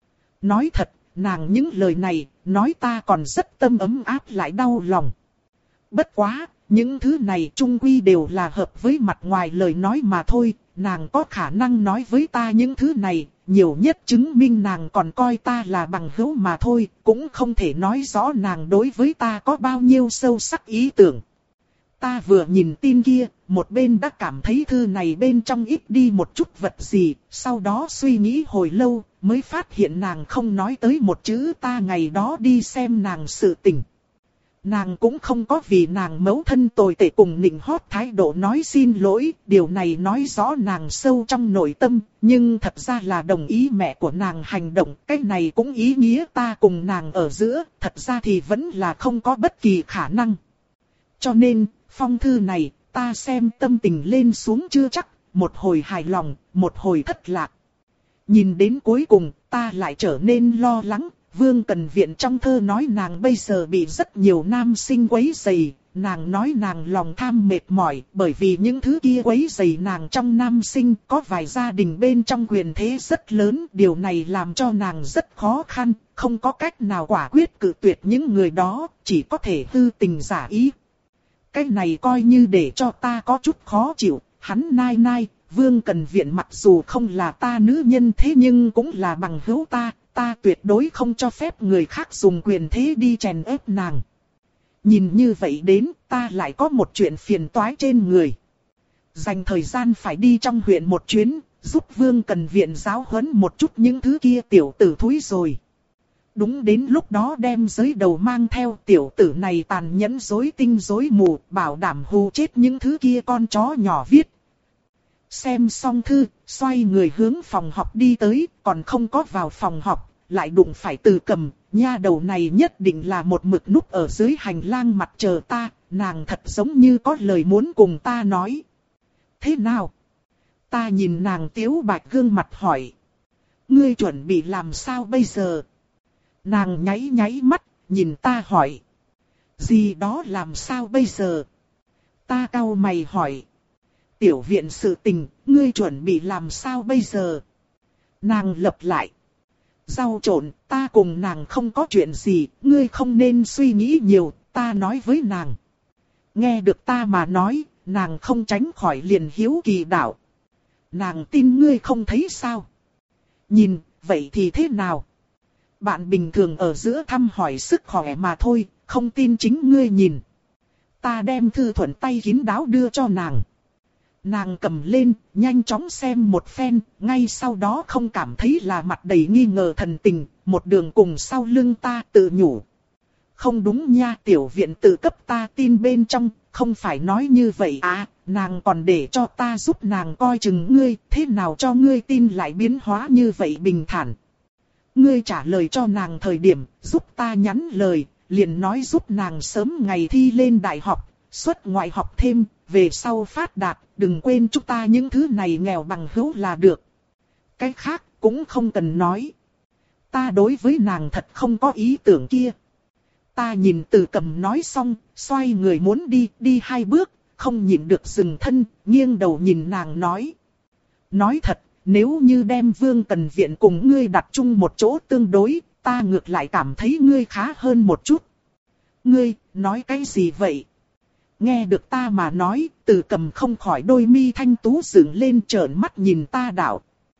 Nói thật, nàng những lời này, nói ta còn rất tâm ấm áp lại đau lòng. Bất quá, những thứ này chung quy đều là hợp với mặt ngoài lời nói mà thôi, nàng có khả năng nói với ta những thứ này, nhiều nhất chứng minh nàng còn coi ta là bằng hữu mà thôi, cũng không thể nói rõ nàng đối với ta có bao nhiêu sâu sắc ý tưởng. Ta vừa nhìn tin kia, một bên đã cảm thấy thư này bên trong ít đi một chút vật gì, sau đó suy nghĩ hồi lâu, mới phát hiện nàng không nói tới một chữ ta ngày đó đi xem nàng sự tình. Nàng cũng không có vì nàng mẫu thân tồi tệ cùng nịnh hót thái độ nói xin lỗi, điều này nói rõ nàng sâu trong nội tâm, nhưng thật ra là đồng ý mẹ của nàng hành động, cái này cũng ý nghĩa ta cùng nàng ở giữa, thật ra thì vẫn là không có bất kỳ khả năng. Cho nên, phong thư này, ta xem tâm tình lên xuống chưa chắc, một hồi hài lòng, một hồi thất lạc. Nhìn đến cuối cùng, ta lại trở nên lo lắng. Vương Cần Viện trong thơ nói nàng bây giờ bị rất nhiều nam sinh quấy rầy, nàng nói nàng lòng tham mệt mỏi, bởi vì những thứ kia quấy rầy nàng trong nam sinh có vài gia đình bên trong quyền thế rất lớn, điều này làm cho nàng rất khó khăn, không có cách nào quả quyết cự tuyệt những người đó, chỉ có thể hư tình giả ý. Cái này coi như để cho ta có chút khó chịu, hắn nai nai, Vương Cần Viện mặc dù không là ta nữ nhân thế nhưng cũng là bằng hữu ta. Ta tuyệt đối không cho phép người khác dùng quyền thế đi chèn ép nàng. Nhìn như vậy đến, ta lại có một chuyện phiền toái trên người. Dành thời gian phải đi trong huyện một chuyến, giúp Vương Cần Viện giáo huấn một chút những thứ kia tiểu tử thúi rồi. Đúng đến lúc đó đem giới đầu mang theo, tiểu tử này tàn nhẫn dối tinh dối mù, bảo đảm hù chết những thứ kia con chó nhỏ viết. Xem xong thư, xoay người hướng phòng học đi tới, còn không có vào phòng học, lại đụng phải Từ Cầm, nha đầu này nhất định là một mực núp ở dưới hành lang mặt chờ ta, nàng thật giống như có lời muốn cùng ta nói. Thế nào? Ta nhìn nàng tiếu bạch gương mặt hỏi. Ngươi chuẩn bị làm sao bây giờ? Nàng nháy nháy mắt, nhìn ta hỏi. Gì đó làm sao bây giờ? Ta cau mày hỏi. Tiểu viện sự tình, ngươi chuẩn bị làm sao bây giờ? Nàng lặp lại. Rau trộn, ta cùng nàng không có chuyện gì, ngươi không nên suy nghĩ nhiều, ta nói với nàng. Nghe được ta mà nói, nàng không tránh khỏi liền hiếu kỳ đạo. Nàng tin ngươi không thấy sao? Nhìn, vậy thì thế nào? Bạn bình thường ở giữa thăm hỏi sức khỏe mà thôi, không tin chính ngươi nhìn. Ta đem thư thuận tay kín đáo đưa cho nàng. Nàng cầm lên, nhanh chóng xem một phen, ngay sau đó không cảm thấy là mặt đầy nghi ngờ thần tình, một đường cùng sau lưng ta tự nhủ. Không đúng nha, tiểu viện tự cấp ta tin bên trong, không phải nói như vậy à, nàng còn để cho ta giúp nàng coi chừng ngươi, thế nào cho ngươi tin lại biến hóa như vậy bình thản. Ngươi trả lời cho nàng thời điểm, giúp ta nhắn lời, liền nói giúp nàng sớm ngày thi lên đại học, xuất ngoại học thêm, về sau phát đạt, đừng quên chúng ta những thứ này nghèo bằng hữu là được. Cái khác cũng không cần nói. Ta đối với nàng thật không có ý tưởng kia. Ta nhìn Từ Cầm nói xong, xoay người muốn đi, đi hai bước, không nhịn được dừng thân, nghiêng đầu nhìn nàng nói. Nói thật, nếu như đem Vương Cần Viện cùng ngươi đặt chung một chỗ tương đối, ta ngược lại cảm thấy ngươi khá hơn một chút. Ngươi, nói cái gì vậy? Nghe được ta mà nói, Từ Cầm không khỏi đôi mi thanh tú dựng lên trợn mắt nhìn ta đạo.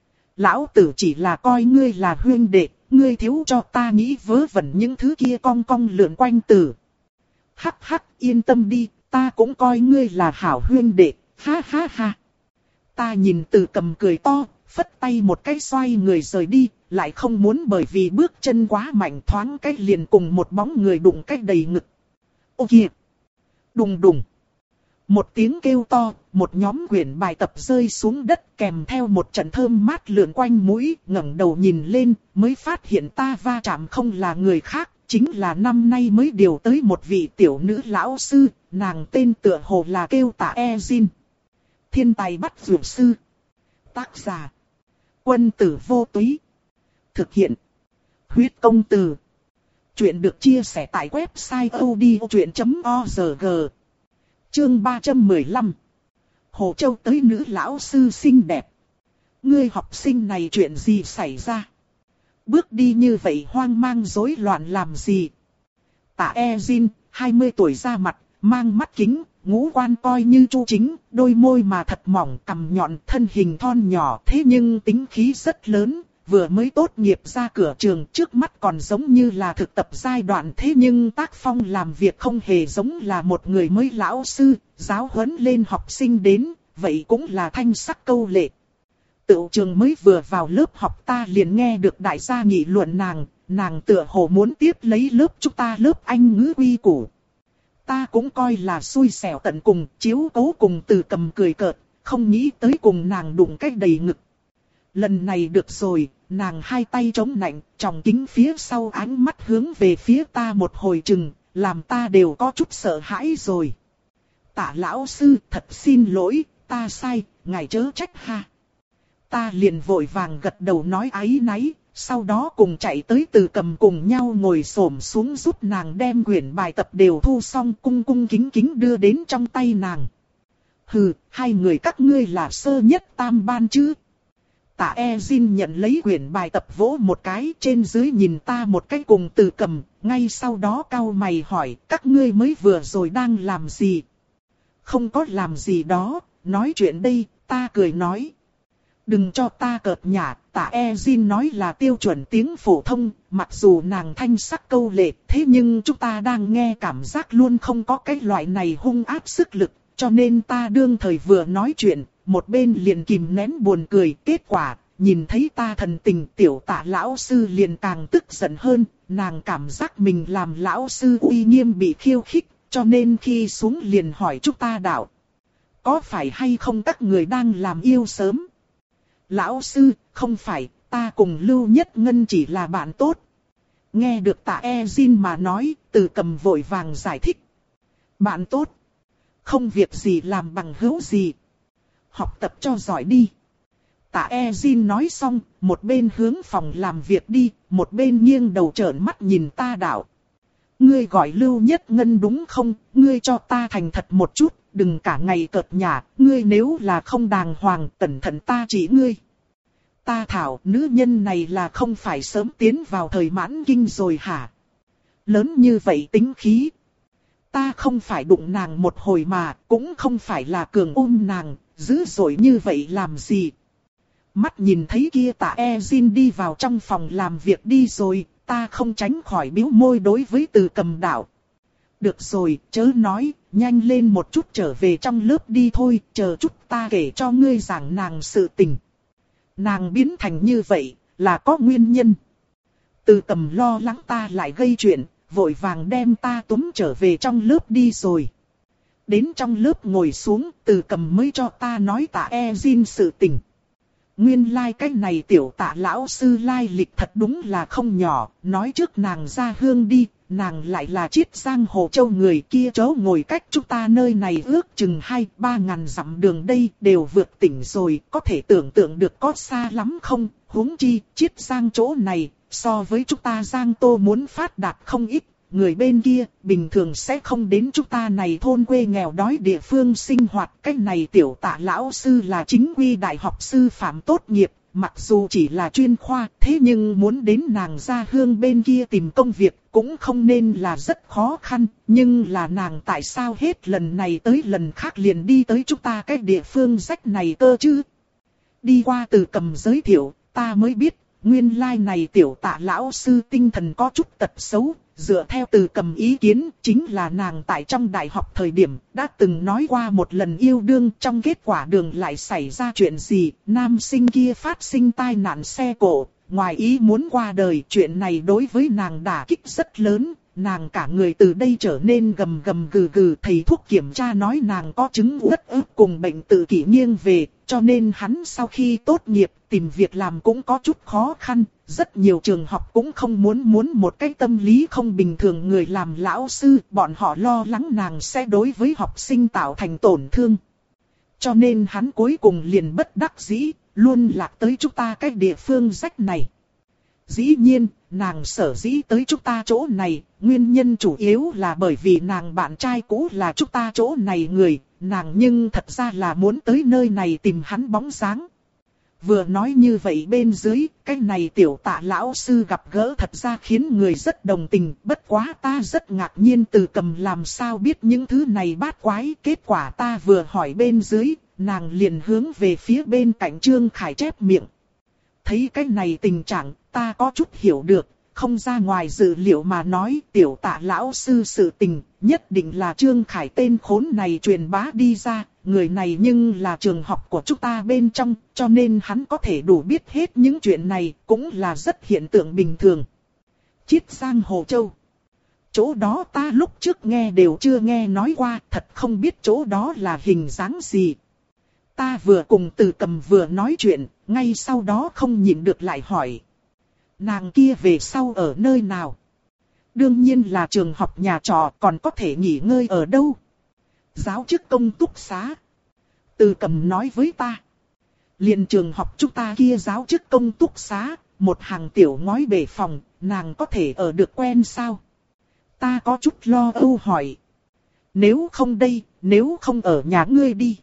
Lão tử chỉ là coi ngươi là huynh đệ, ngươi thiếu cho ta nghĩ vớ vẩn những thứ kia cong cong lượn quanh từ. Hắc hắc, yên tâm đi, ta cũng coi ngươi là hảo huynh đệ, ha ha ha. Ta nhìn Từ Cầm cười to, phất tay một cái xoay người rời đi, lại không muốn bởi vì bước chân quá mạnh thoáng cái liền cùng một bóng người đụng cách đầy ngực. Ô kìa! Đùng đùng! Một tiếng kêu to, một nhóm quyển bài tập rơi xuống đất kèm theo một trận thơm mát lượn quanh mũi, ngẩng đầu nhìn lên, mới phát hiện ta va chạm không là người khác, chính là năm nay mới điều tới một vị tiểu nữ lão sư, nàng tên tựa hồ là kêu Tạ E Jin. Thiên tài bắt dược sư. Tác giả. Quân tử vô túy. Thực hiện. Huyết công từ. Chuyện được chia sẻ tại website odchuyện chấm org. Chương ba trăm mười lăm. Hồ Châu tới nữ lão sư xinh đẹp. Ngươi học sinh này chuyện gì xảy ra? Bước đi như vậy hoang mang rối loạn làm gì? Tạ E Jin, hai mươi tuổi ra mặt, mang mắt kính, ngũ quan coi như chu chính, đôi môi mà thật mỏng, cằm nhọn, thân hình thon nhỏ, thế nhưng tính khí rất lớn, vừa mới tốt nghiệp ra cửa trường, trước mắt còn giống như là thực tập giai đoạn, thế nhưng tác phong làm việc không hề giống là một người mới lão sư, giáo huấn lên học sinh đến, vậy cũng là thanh sắc câu lệ. Tự trường mới vừa vào lớp học ta liền nghe được đại gia nghị luận nàng, nàng tựa hồ muốn tiếp lấy lớp chúng ta lớp Anh ngữ quy củ. Ta cũng coi là xui xẻo tận cùng, chiếu cố cùng Từ Cầm cười cợt, không nghĩ tới cùng nàng đụng cách đầy ngực. Lần này được rồi, nàng hai tay chống nạnh, tròng kính phía sau ánh mắt hướng về phía ta một hồi chừng, làm ta đều có chút sợ hãi rồi. Tạ lão sư, thật xin lỗi, ta sai, ngài chớ trách ha. Ta liền vội vàng gật đầu nói áy náy, sau đó cùng chạy tới Từ Cầm cùng nhau ngồi xổm xuống giúp nàng đem quyển bài tập đều thu xong, cung cung kính kính đưa đến trong tay nàng. Hừ, hai người các ngươi là sơ nhất tam ban chứ? Tạ E Jin nhận lấy quyển bài tập vỗ một cái, trên dưới nhìn ta một cái cùng Từ Cầm, ngay sau đó cau mày hỏi, các ngươi mới vừa rồi đang làm gì? Không có làm gì đó, nói chuyện đây, ta cười nói. Đừng cho ta cợt nhả, Tạ E Jin nói là tiêu chuẩn tiếng phổ thông, mặc dù nàng thanh sắc câu lệ, thế nhưng chúng ta đang nghe cảm giác luôn không có cái loại này hung áp sức lực, cho nên ta đương thời vừa nói chuyện, một bên liền kìm nén buồn cười, kết quả, nhìn thấy ta thần tình tiểu Tạ lão sư liền càng tức giận hơn, nàng cảm giác mình làm lão sư uy nghiêm bị khiêu khích, cho nên khi xuống liền hỏi chúng ta đạo. Có phải hay không các người đang làm yêu sớm? Lão sư, không phải, ta cùng Lưu Nhất Ngân chỉ là bạn tốt. Nghe được Tạ E Jin mà nói, Từ Cầm vội vàng giải thích. Bạn tốt? Không việc gì làm bằng hữu gì. Học tập cho giỏi đi. Tạ E Jin nói xong, một bên hướng phòng làm việc đi, một bên nghiêng đầu trợn mắt nhìn ta đạo. Ngươi gọi Lưu Nhất Ngân đúng không? Ngươi cho ta thành thật một chút, đừng cả ngày cợt nhả, ngươi nếu là không đàng hoàng, cẩn thận ta chỉ ngươi. Ta thảo, nữ nhân này là không phải sớm tiến vào thời mãn kinh rồi hả? Lớn như vậy tính khí. Ta không phải đụng nàng một hồi mà, cũng không phải là cường ôm nàng, dữ dội như vậy làm gì? Mắt nhìn thấy kia Tạ E Jin đi vào trong phòng làm việc đi rồi, ta không tránh khỏi bĩu môi đối với Từ Cầm đạo. Được rồi, chớ nói, nhanh lên một chút trở về trong lớp đi thôi, chờ chút ta kể cho ngươi giảng nàng sự tình. Nàng biến thành như vậy, là có nguyên nhân. Từ Cầm lo lắng ta lại gây chuyện, vội vàng đem ta túm trở về trong lớp đi rồi. Đến trong lớp ngồi xuống, Từ Cầm mới cho ta nói Tạ E Jin sự tình. Nguyên lai like cái này tiểu Tạ lão sư lai lịch thật đúng là không nhỏ, nói trước nàng ra hương đi, nàng lại là Chiết Giang Hồ Châu người kia chỗ ngồi cách chúng ta nơi này ước chừng hai ba ngàn dặm đường đây đều vượt tỉnh rồi, có thể tưởng tượng được có xa lắm không, huống chi Chiết Giang chỗ này, so với chúng ta Giang Tô muốn phát đạt không ít. Người bên kia, bình thường sẽ không đến chúng ta này thôn quê nghèo đói địa phương sinh hoạt. Cái này tiểu Tạ lão sư là chính quy đại học sư phạm tốt nghiệp, mặc dù chỉ là chuyên khoa, thế nhưng muốn đến nàng gia hương bên kia tìm công việc cũng không nên là rất khó khăn. Nhưng là nàng tại sao hết lần này tới lần khác liền đi tới chúng ta cái địa phương rách này cơ chứ? Đi qua Từ Cầm giới thiệu, ta mới biết, nguyên lai này tiểu Tạ lão sư tinh thần có chút tật xấu. Dựa theo Từ Cầm ý kiến, chính là nàng tại trong đại học thời điểm, đã từng nói qua một lần yêu đương, trong kết quả đường lại xảy ra chuyện gì, nam sinh kia phát sinh tai nạn xe cộ, ngoài ý muốn qua đời. Chuyện này đối với nàng đả kích rất lớn, nàng cả người từ đây trở nên gầm gầm gừ gừ. Thầy thuốc kiểm tra nói nàng có chứng uất ức cùng bệnh tự kỷ nghiêng về, cho nên hắn sau khi tốt nghiệp tìm việc làm cũng có chút khó khăn. Rất nhiều trường học cũng không muốn muốn một cái tâm lý không bình thường người làm lão sư, bọn họ lo lắng nàng sẽ đối với học sinh tạo thành tổn thương. Cho nên hắn cuối cùng liền bất đắc dĩ, luôn lạc tới chúng ta cái địa phương rách này. Dĩ nhiên, nàng sở dĩ tới chúng ta chỗ này, nguyên nhân chủ yếu là bởi vì nàng bạn trai cũ là chúng ta chỗ này người, nàng nhưng thật ra là muốn tới nơi này tìm hắn bóng dáng. Vừa nói như vậy bên dưới, cái này tiểu Tạ lão sư gặp gỡ thật ra khiến người rất đồng tình, bất quá ta rất ngạc nhiên Từ Cầm làm sao biết những thứ này bát quái. Kết quả ta vừa hỏi bên dưới, nàng liền hướng về phía bên cạnh Trương Khải chép miệng. Thấy cái này tình trạng, ta có chút hiểu được, không ra ngoài dự liệu mà nói tiểu Tạ lão sư sự tình, nhất định là Trương Khải tên khốn này truyền bá đi ra. Người này nhưng là trường học của chúng ta bên trong, cho nên hắn có thể đủ biết hết những chuyện này, cũng là rất hiện tượng bình thường. Chiết Giang Hồ Châu. Chỗ đó ta lúc trước nghe đều chưa nghe nói qua, thật không biết chỗ đó là hình dáng gì. Ta vừa cùng Từ Cầm vừa nói chuyện, ngay sau đó không nhịn được lại hỏi. Nàng kia về sau ở nơi nào? Đương nhiên là trường học nhà trọ, còn có thể nghỉ ngơi ở đâu? Giáo chức công túc xá. Từ Cầm nói với ta. Liền trường học chúng ta kia giáo chức công túc xá, một hàng tiểu ngói bể phòng, nàng có thể ở được quen sao? Ta có chút lo âu hỏi. Nếu không đây, nếu không ở nhà ngươi đi.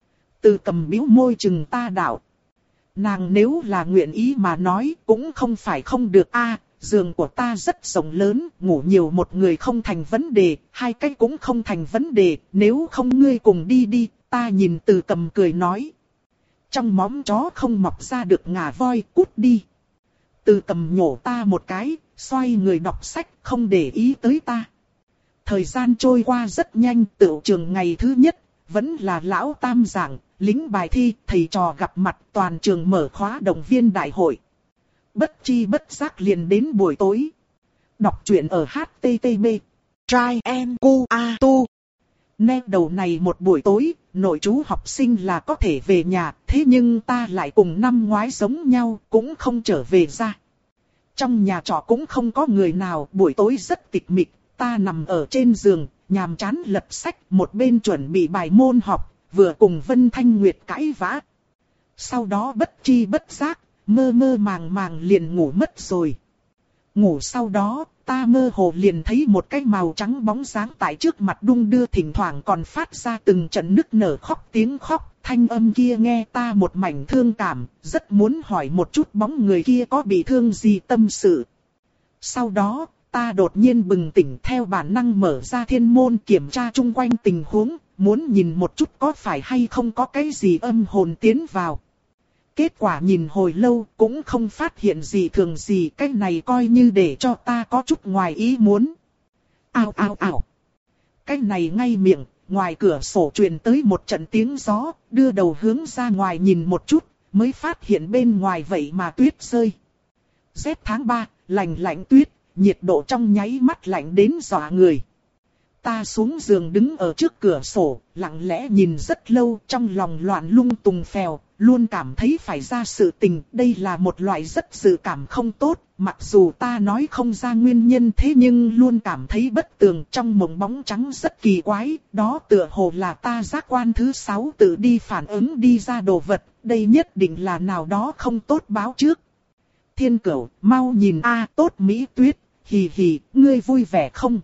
Từ Cầm bĩu môi chừng ta đạo. Nàng nếu là nguyện ý mà nói cũng không phải không được a. Giường của ta rất rộng lớn, ngủ nhiều một người không thành vấn đề, hai cái cũng không thành vấn đề, nếu không ngươi cùng đi đi. Ta nhìn Từ Cầm cười nói. Trong móng chó không mọc ra được ngà voi, cút đi. Từ Cầm nhổ ta một cái, xoay người đọc sách, không để ý tới ta. Thời gian trôi qua rất nhanh, tựu trường ngày thứ nhất, vẫn là lão tam giảng, lính bài thi, thầy trò gặp mặt, toàn trường mở khóa động viên đại hội. Bất chi bất giác liền đến buổi tối. Đọc truyện ở hát tê tê pê. Trai em cu a tu. Nét đầu này một buổi tối, nội trú học sinh là có thể về nhà, thế nhưng ta lại cùng năm ngoái giống nhau, cũng không trở về ra. Trong nhà trọ cũng không có người nào, buổi tối rất tịch mịch, ta nằm ở trên giường, nhàm chán lật sách, một bên chuẩn bị bài môn học, vừa cùng Vân Thanh Nguyệt cãi vã. Sau đó bất chi bất giác, mơ mơ màng màng liền ngủ mất rồi. Ngủ sau đó, ta mơ hồ liền thấy một cái màu trắng bóng dáng tại trước mặt đung đưa, thỉnh thoảng còn phát ra từng trận nức nở khóc tiếng khóc. Thanh âm kia nghe ta một mảnh thương cảm, rất muốn hỏi một chút bóng người kia có bị thương gì tâm sự. Sau đó, ta đột nhiên bừng tỉnh, theo bản năng mở ra thiên môn kiểm tra chung quanh tình huống, muốn nhìn một chút có phải hay không có cái gì âm hồn tiến vào. Kết quả nhìn hồi lâu cũng không phát hiện gì thường gì, cái này coi như để cho ta có chút ngoài ý muốn. Ao ao ao. Cái này ngay miệng, ngoài cửa sổ truyền tới một trận tiếng gió, đưa đầu hướng ra ngoài nhìn một chút, mới phát hiện bên ngoài vậy mà tuyết rơi. Rét tháng ba, lạnh lạnh tuyết, nhiệt độ trong nháy mắt lạnh đến dọa người. Ta xuống giường đứng ở trước cửa sổ, lặng lẽ nhìn rất lâu, trong lòng loạn lung tung phèo, luôn cảm thấy phải ra sự tình. Đây là một loại rất dự cảm không tốt, mặc dù ta nói không ra nguyên nhân thế nhưng luôn cảm thấy bất tường. Trong mộng bóng trắng rất kỳ quái, đó tựa hồ là ta giác quan thứ sáu tự đi phản ứng đi ra đồ vật, đây nhất định là nào đó không tốt báo trước. Thiên Cửu, mau nhìn a, tốt Mỹ Tuyết, hì hì, ngươi vui vẻ không?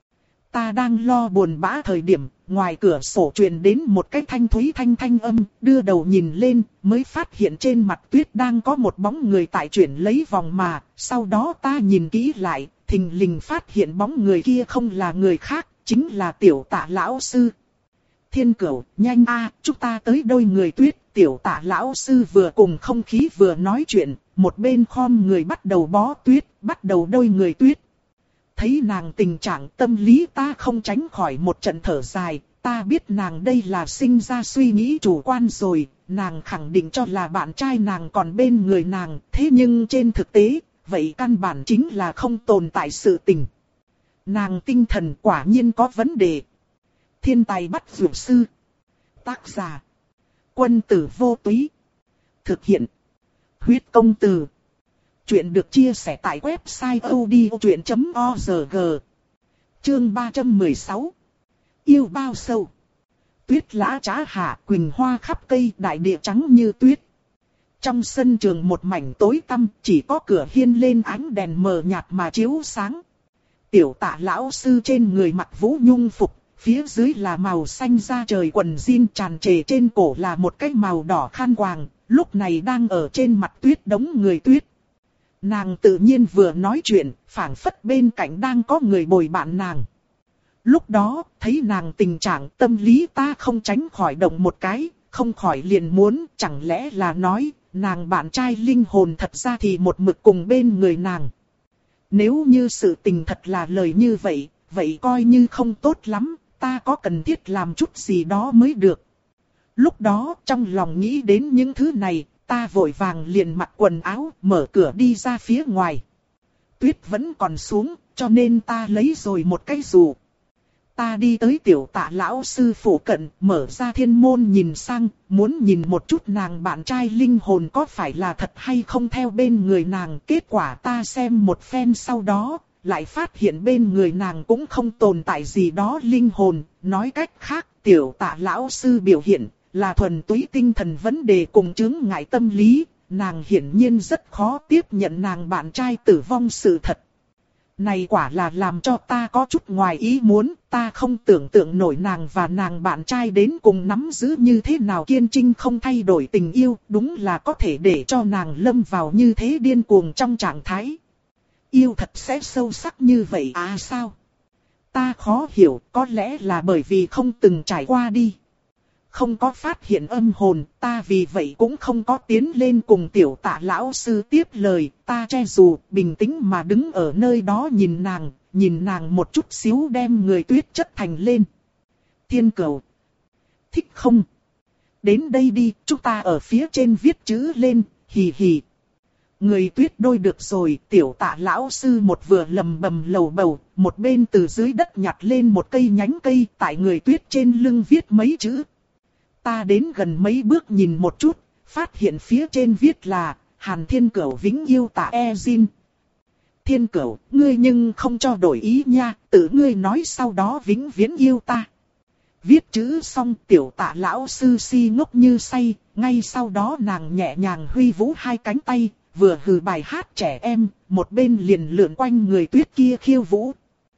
Ta đang lo buồn bã thời điểm, ngoài cửa sổ truyền đến một cái thanh thúy thanh thanh âm, đưa đầu nhìn lên, mới phát hiện trên mặt tuyết đang có một bóng người tại chuyển lấy vòng mà, sau đó ta nhìn kỹ lại, thình lình phát hiện bóng người kia không là người khác, chính là Tiểu Tạ lão sư. Thiên Cửu, nhanh a, chúng ta tới đôi người tuyết. Tiểu Tạ lão sư vừa cùng không khí vừa nói chuyện, một bên khom người bắt đầu bó tuyết, bắt đầu đôi người tuyết. Thấy nàng tình trạng tâm lý ta không tránh khỏi một trận thở dài, ta biết nàng đây là sinh ra suy nghĩ chủ quan rồi, nàng khẳng định cho là bạn trai nàng còn bên người nàng, thế nhưng trên thực tế, vậy căn bản chính là không tồn tại sự tình. Nàng tinh thần quả nhiên có vấn đề. Thiên tài bắt dược sư. Tác giả. Quân tử vô túy. Thực hiện. Huyết công từ. Chuyện được chia sẻ tại website odchuyện chấm org. Chương ba trăm mười sáu. Yêu bao sâu. Tuyết lã trá hạ, quỳnh hoa khắp cây, đại địa trắng như tuyết. Trong sân trường một mảnh tối tăm, chỉ có cửa hiên lên ánh đèn mờ nhạt mà chiếu sáng. Tiểu Tạ lão sư trên người mặc vũ nhung phục, phía dưới là màu xanh da trời quần jean tràn trề, trên cổ là một cái màu đỏ khăn quàng, lúc này đang ở trên mặt tuyết đống người tuyết. Nàng tự nhiên vừa nói chuyện, phảng phất bên cạnh đang có người bồi bạn nàng. Lúc đó, thấy nàng tình trạng tâm lý ta không tránh khỏi động một cái, không khỏi liền muốn, chẳng lẽ là nói, nàng bạn trai linh hồn thật ra thì một mực cùng bên người nàng. Nếu như sự tình thật là lời như vậy, vậy coi như không tốt lắm, ta có cần thiết làm chút gì đó mới được. Lúc đó, trong lòng nghĩ đến những thứ này, ta vội vàng liền mặc quần áo, mở cửa đi ra phía ngoài. Tuyết vẫn còn xuống, cho nên ta lấy rồi một cái dù. Ta đi tới Tiểu Tạ lão sư phủ cận, mở ra thiên môn nhìn sang, muốn nhìn một chút nàng bạn trai linh hồn có phải là thật hay không theo bên người nàng. Kết quả ta xem một phen sau đó, lại phát hiện bên người nàng cũng không tồn tại gì đó linh hồn. Nói cách khác, Tiểu Tạ lão sư biểu hiện là thuần túy tinh thần vấn đề cùng chứng ngại tâm lý, nàng hiển nhiên rất khó tiếp nhận nàng bạn trai tử vong sự thật. Này quả là làm cho ta có chút ngoài ý muốn, ta không tưởng tượng nổi nàng và nàng bạn trai đến cùng nắm giữ như thế nào kiên trinh không thay đổi tình yêu, đúng là có thể để cho nàng lâm vào như thế điên cuồng trong trạng thái. Yêu thật sẽ sâu sắc như vậy à sao? Ta khó hiểu, có lẽ là bởi vì không từng trải qua đi. Không có phát hiện âm hồn, ta vì vậy cũng không có tiến lên cùng Tiểu Tạ lão sư tiếp lời, ta che dù, bình tĩnh mà đứng ở nơi đó nhìn nàng, nhìn nàng một chút xíu đem người tuyết chất thành lên. Thiên Cửu, thích không? Đến đây đi, chúng ta ở phía trên viết chữ lên, hì hì. Người tuyết đôi được rồi, Tiểu Tạ lão sư một vừa lầm bầm lầu bầu, một bên từ dưới đất nhặt lên một cây nhánh cây, tại người tuyết trên lưng viết mấy chữ. Ta đến gần mấy bước nhìn một chút, phát hiện phía trên viết là Hàn Thiên Cửu vĩnh yêu Tạ E Jin. Thiên Cửu, ngươi nhưng không cho đổi ý nha, tự ngươi nói sau đó vĩnh viễn yêu ta. Viết chữ xong, Tiểu Tạ lão sư si ngốc như say, ngay sau đó nàng nhẹ nhàng huy vũ hai cánh tay, vừa hừ bài hát trẻ em, một bên liền lượn quanh người tuyết kia khiêu vũ.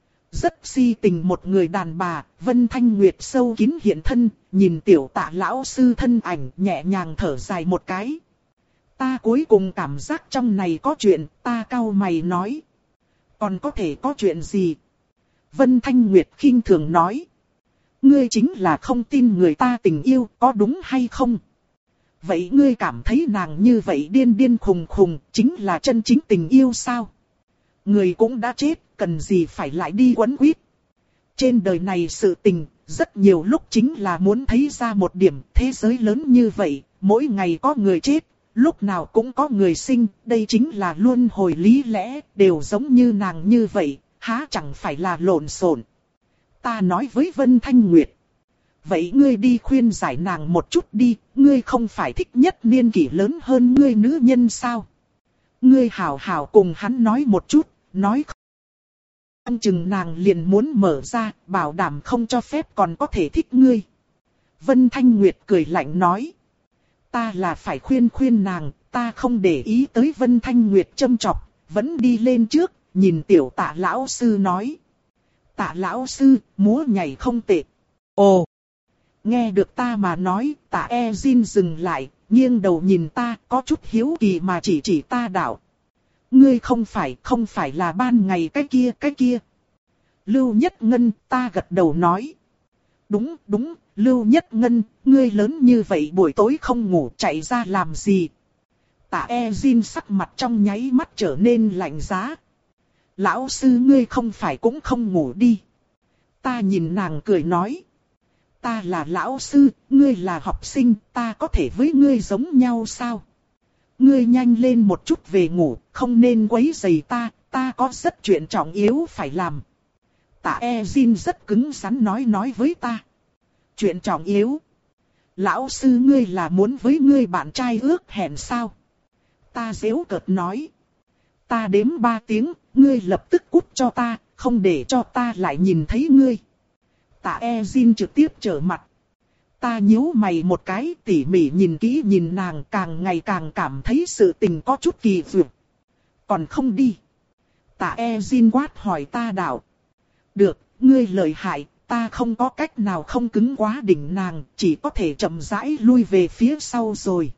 Rất si tình một người đàn bà, Vân Thanh Nguyệt sâu kín hiện thân, nhìn Tiểu Tạ lão sư thân ảnh nhẹ nhàng thở dài một cái. Ta cuối cùng cảm giác trong này có chuyện, ta cau mày nói. Còn có thể có chuyện gì? Vân Thanh Nguyệt khinh thường nói. Ngươi chính là không tin người ta tình yêu, có đúng hay không? Vậy ngươi cảm thấy nàng như vậy điên điên khùng khùng, chính là chân chính tình yêu sao? Người cũng đã chết, cần gì phải lại đi quấn quýt. Trên đời này sự tình, rất nhiều lúc chính là muốn thấy ra một điểm, thế giới lớn như vậy, mỗi ngày có người chết, lúc nào cũng có người sinh, đây chính là luân hồi lý lẽ, đều giống như nàng như vậy, há chẳng phải là lộn xộn. Ta nói với Vân Thanh Nguyệt. Vậy ngươi đi khuyên giải nàng một chút đi, ngươi không phải thích nhất niên kỷ lớn hơn ngươi nữ nhân sao? Ngươi hảo hảo cùng hắn nói một chút, nói không chừng nàng liền muốn mở ra, bảo đảm không cho phép còn có thể thích ngươi. Vân Thanh Nguyệt cười lạnh nói. Ta là phải khuyên khuyên nàng, ta không để ý tới Vân Thanh Nguyệt châm chọc, vẫn đi lên trước, nhìn tiểu Tạ lão sư nói. Tạ lão sư, múa nhảy không tệ. Ồ! Nghe được ta mà nói, Tạ E Jin dừng lại, nghiêng đầu nhìn ta, có chút hiếu kỳ mà chỉ chỉ ta đạo. Ngươi không phải, không phải là ban ngày cái kia, cái kia. Lưu Nhất Ngân, ta gật đầu nói. Đúng, đúng, Lưu Nhất Ngân, ngươi lớn như vậy buổi tối không ngủ chạy ra làm gì? Tạ E Jin sắc mặt trong nháy mắt trở nên lạnh giá. Lão sư ngươi không phải cũng không ngủ đi. Ta nhìn nàng cười nói. Ta là lão sư, ngươi là học sinh, ta có thể với ngươi giống nhau sao? Ngươi nhanh lên một chút về ngủ, không nên quấy rầy ta, ta có rất chuyện trọng yếu phải làm. Tạ E Jin rất cứng rắn nói nói với ta. Chuyện trọng yếu? Lão sư ngươi là muốn với ngươi bạn trai ước hẹn sao? Ta giễu cợt nói. Ta đếm ba tiếng, ngươi lập tức cút cho ta, không để cho ta lại nhìn thấy ngươi. Tạ E Jin trực tiếp trở mặt. Ta nhíu mày một cái, tỉ mỉ nhìn kỹ nhìn nàng, càng ngày càng cảm thấy sự tình có chút kỳ vượt. Còn không đi. Tạ E Jin quát hỏi ta đạo. Được, ngươi lợi hại, ta không có cách nào không cứng quá đỉnh nàng, chỉ có thể chậm rãi lui về phía sau rồi.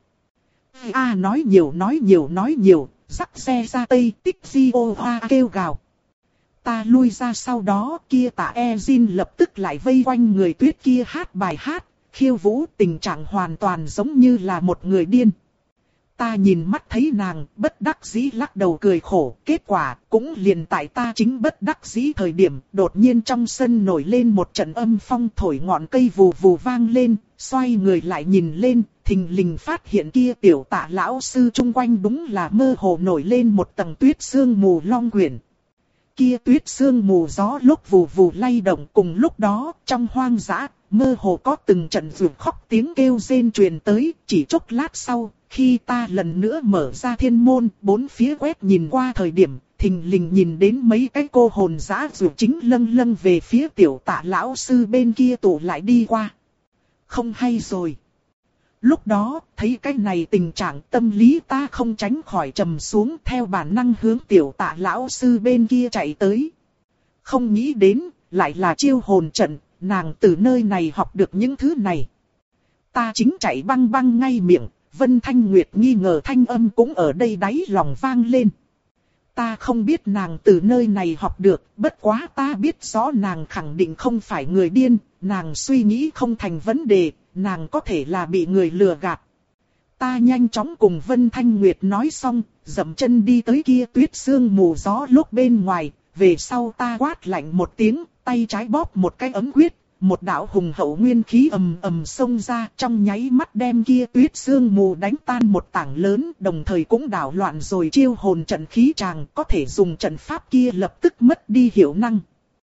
A nói nhiều nói nhiều nói nhiều, dắt xe ra tây, tích di ô hoa kêu gào. Ta lui ra sau đó, kia Tạ E Jin lập tức lại vây quanh người tuyết kia hát bài hát, khiêu vũ, tình trạng hoàn toàn giống như là một người điên. Ta nhìn mắt thấy nàng, bất đắc dĩ lắc đầu cười khổ, kết quả cũng liền tại ta chính bất đắc dĩ thời điểm, đột nhiên trong sân nổi lên một trận âm phong thổi ngọn cây vù vù vang lên, xoay người lại nhìn lên, thình lình phát hiện kia tiểu Tạ lão sư chung quanh đúng là mơ hồ nổi lên một tầng tuyết sương mù long quyển. Kia tuyết sương mù gió lúc vù vù lay động, cùng lúc đó, trong hoang dã, mơ hồ có từng trận rượu khóc tiếng kêu rên truyền tới, chỉ chốc lát sau, khi ta lần nữa mở ra thiên môn, bốn phía quét nhìn qua thời điểm, thình lình nhìn đến mấy cái cô hồn dã rượu chính lâng lâng về phía tiểu Tạ lão sư bên kia tụ lại đi qua. Không hay rồi. Lúc đó, thấy cái này tình trạng tâm lý ta không tránh khỏi trầm xuống, theo bản năng hướng tiểu Tạ lão sư bên kia chạy tới. Không nghĩ đến, lại là chiêu hồn trận, nàng từ nơi này học được những thứ này. Ta chính chạy băng băng ngay miệng, Vân Thanh Nguyệt nghi ngờ thanh âm cũng ở đây đáy lòng vang lên. Ta không biết nàng từ nơi này học được, bất quá ta biết rõ nàng khẳng định không phải người điên, nàng suy nghĩ không thành vấn đề, nàng có thể là bị người lừa gạt. Ta nhanh chóng cùng Vân Thanh Nguyệt nói xong, dậm chân đi tới kia tuyết sương mù gió lúc bên ngoài, về sau ta quát lạnh một tiếng, tay trái bóp một cái ấm quyết, một đạo hùng hậu nguyên khí ầm ầm xông ra, trong nháy mắt đem kia tuyết sương mù đánh tan một tảng lớn, đồng thời cũng đảo loạn rồi chiêu hồn trận khí tràng, có thể dùng trận pháp kia lập tức mất đi hiệu năng.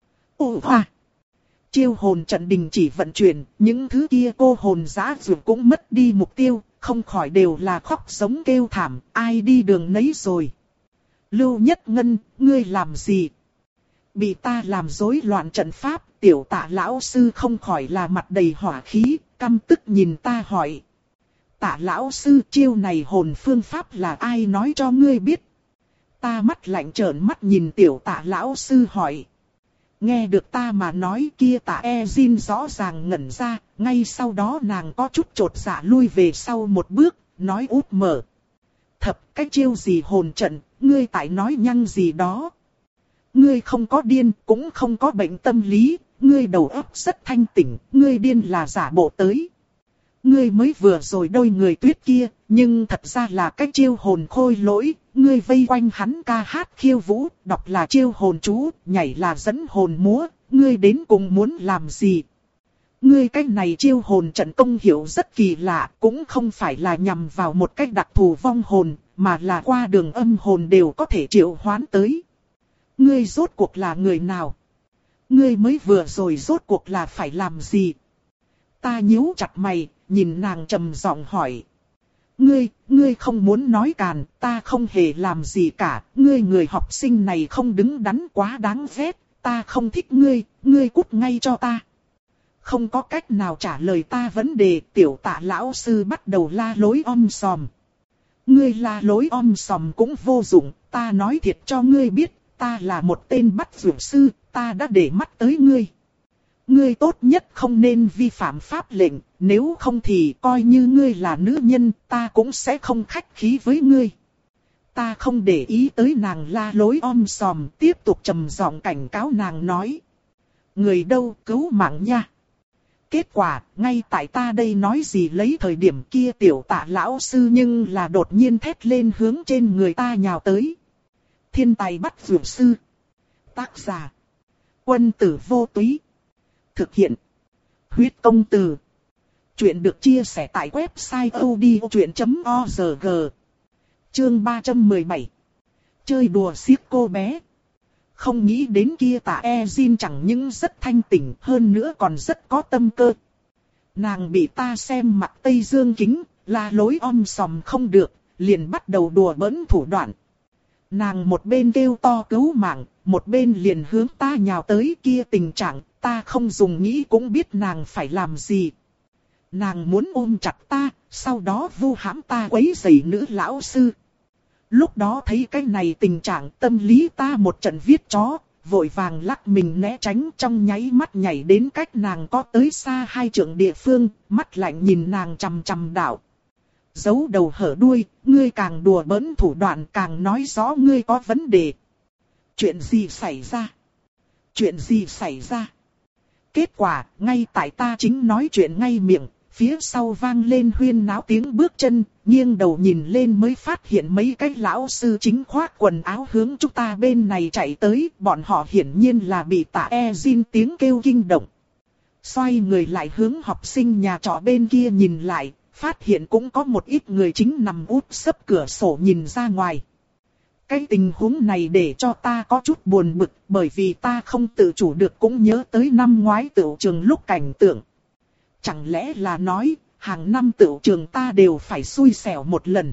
Ồ hoa! Chiêu hồn trận đình chỉ vận chuyển, những thứ kia cô hồn dã dược cũng mất đi mục tiêu, không khỏi đều là khóc sống kêu thảm, ai đi đường nấy rồi. Lưu Nhất Ngân, ngươi làm gì? Bị ta làm rối loạn trận pháp, tiểu Tạ lão sư không khỏi là mặt đầy hỏa khí, căm tức nhìn ta hỏi. Tạ lão sư, chiêu này hồn phương pháp là ai nói cho ngươi biết? Ta mắt lạnh trợn mắt nhìn tiểu Tạ lão sư hỏi. Nghe được ta mà nói kia Tạ E Jin rõ ràng ngẩn ra, ngay sau đó nàng có chút chột dạ lui về sau một bước, nói út mở. Thập, cái chiêu gì hồn trận, ngươi tại nói nhăng gì đó. Ngươi không có điên, cũng không có bệnh tâm lý, ngươi đầu óc rất thanh tỉnh, ngươi điên là giả bộ tới. Ngươi mới vừa rồi đôi người tuyết kia, nhưng thật ra là cái chiêu hồn khôi lỗi, ngươi vây quanh hắn ca hát khiêu vũ, đọc là chiêu hồn chú, nhảy là dẫn hồn múa, ngươi đến cùng muốn làm gì? ngươi cái này chiêu hồn trận công hiệu rất kỳ lạ, cũng không phải là nhằm vào một cách đặc thù vong hồn, mà là qua đường âm hồn đều có thể triệu hoán tới. Ngươi rốt cuộc là người nào? Ngươi mới vừa rồi rốt cuộc là phải làm gì? Ta nhíu chặt mày, nhìn nàng trầm giọng hỏi. Ngươi, ngươi không muốn nói càn, ta không hề làm gì cả, ngươi người học sinh này không đứng đắn quá đáng ghét, ta không thích ngươi, ngươi cút ngay cho ta. Không có cách nào trả lời ta vấn đề, tiểu Tạ lão sư bắt đầu la lối om sòm. Ngươi la lối om sòm cũng vô dụng, ta nói thiệt cho ngươi biết, ta là một tên bắt dược sư, ta đã để mắt tới ngươi. Ngươi tốt nhất không nên vi phạm pháp lệnh, nếu không thì coi như ngươi là nữ nhân, ta cũng sẽ không khách khí với ngươi. Ta không để ý tới nàng la lối om sòm, tiếp tục trầm giọng cảnh cáo nàng nói. Người đâu cứu mạng nha. Kết quả, ngay tại ta đây nói gì lấy thời điểm kia tiểu Tạ lão sư nhưng là đột nhiên thét lên hướng trên người ta nhào tới. Thiên tài bắt dược sư. Tác giả. Quân tử vô túy. Thực hiện. Huyết công từ. Chuyện được chia sẻ tại website odchuyện chấm org. Chương ba trăm mười bảy. Chơi đùa xiếc cô bé. Không nghĩ đến kia Tạ E-jin chẳng những rất thanh tỉnh hơn nữa còn rất có tâm cơ. Nàng bị ta xem mặt Tây Dương kính, la lối om sòm không được, liền bắt đầu đùa bỡn thủ đoạn. Nàng một bên kêu to cứu mạng, một bên liền hướng ta nhào tới kia tình trạng, ta không dùng nghĩ cũng biết nàng phải làm gì. Nàng muốn ôm chặt ta, sau đó vu hãm ta quấy rầy nữ lão sư. Lúc đó thấy cái này tình trạng tâm lý ta một trận viết chó, vội vàng lắc mình né tránh trong nháy mắt nhảy đến cách nàng có tới xa hai trượng địa phương, mắt lạnh nhìn nàng chằm chằm đạo. Giấu đầu hở đuôi, ngươi càng đùa bỡn thủ đoạn càng nói rõ ngươi có vấn đề. Chuyện gì xảy ra? Chuyện gì xảy ra? Kết quả, ngay tại ta chính nói chuyện ngay miệng, phía sau vang lên huyên náo tiếng bước chân, nghiêng đầu nhìn lên mới phát hiện mấy cái lão sư chính khoác quần áo hướng chúng ta bên này chạy tới, bọn họ hiển nhiên là bị Tạ E-jin tiếng kêu kinh động. Xoay người lại hướng học sinh nhà trọ bên kia nhìn lại, phát hiện cũng có một ít người chính nằm úp sấp cửa sổ nhìn ra ngoài. Cái tình huống này để cho ta có chút buồn bực, bởi vì ta không tự chủ được cũng nhớ tới năm ngoái tựu trường lúc cảnh tượng. Chẳng lẽ là nói, hàng năm tựu trường ta đều phải xui xẻo một lần.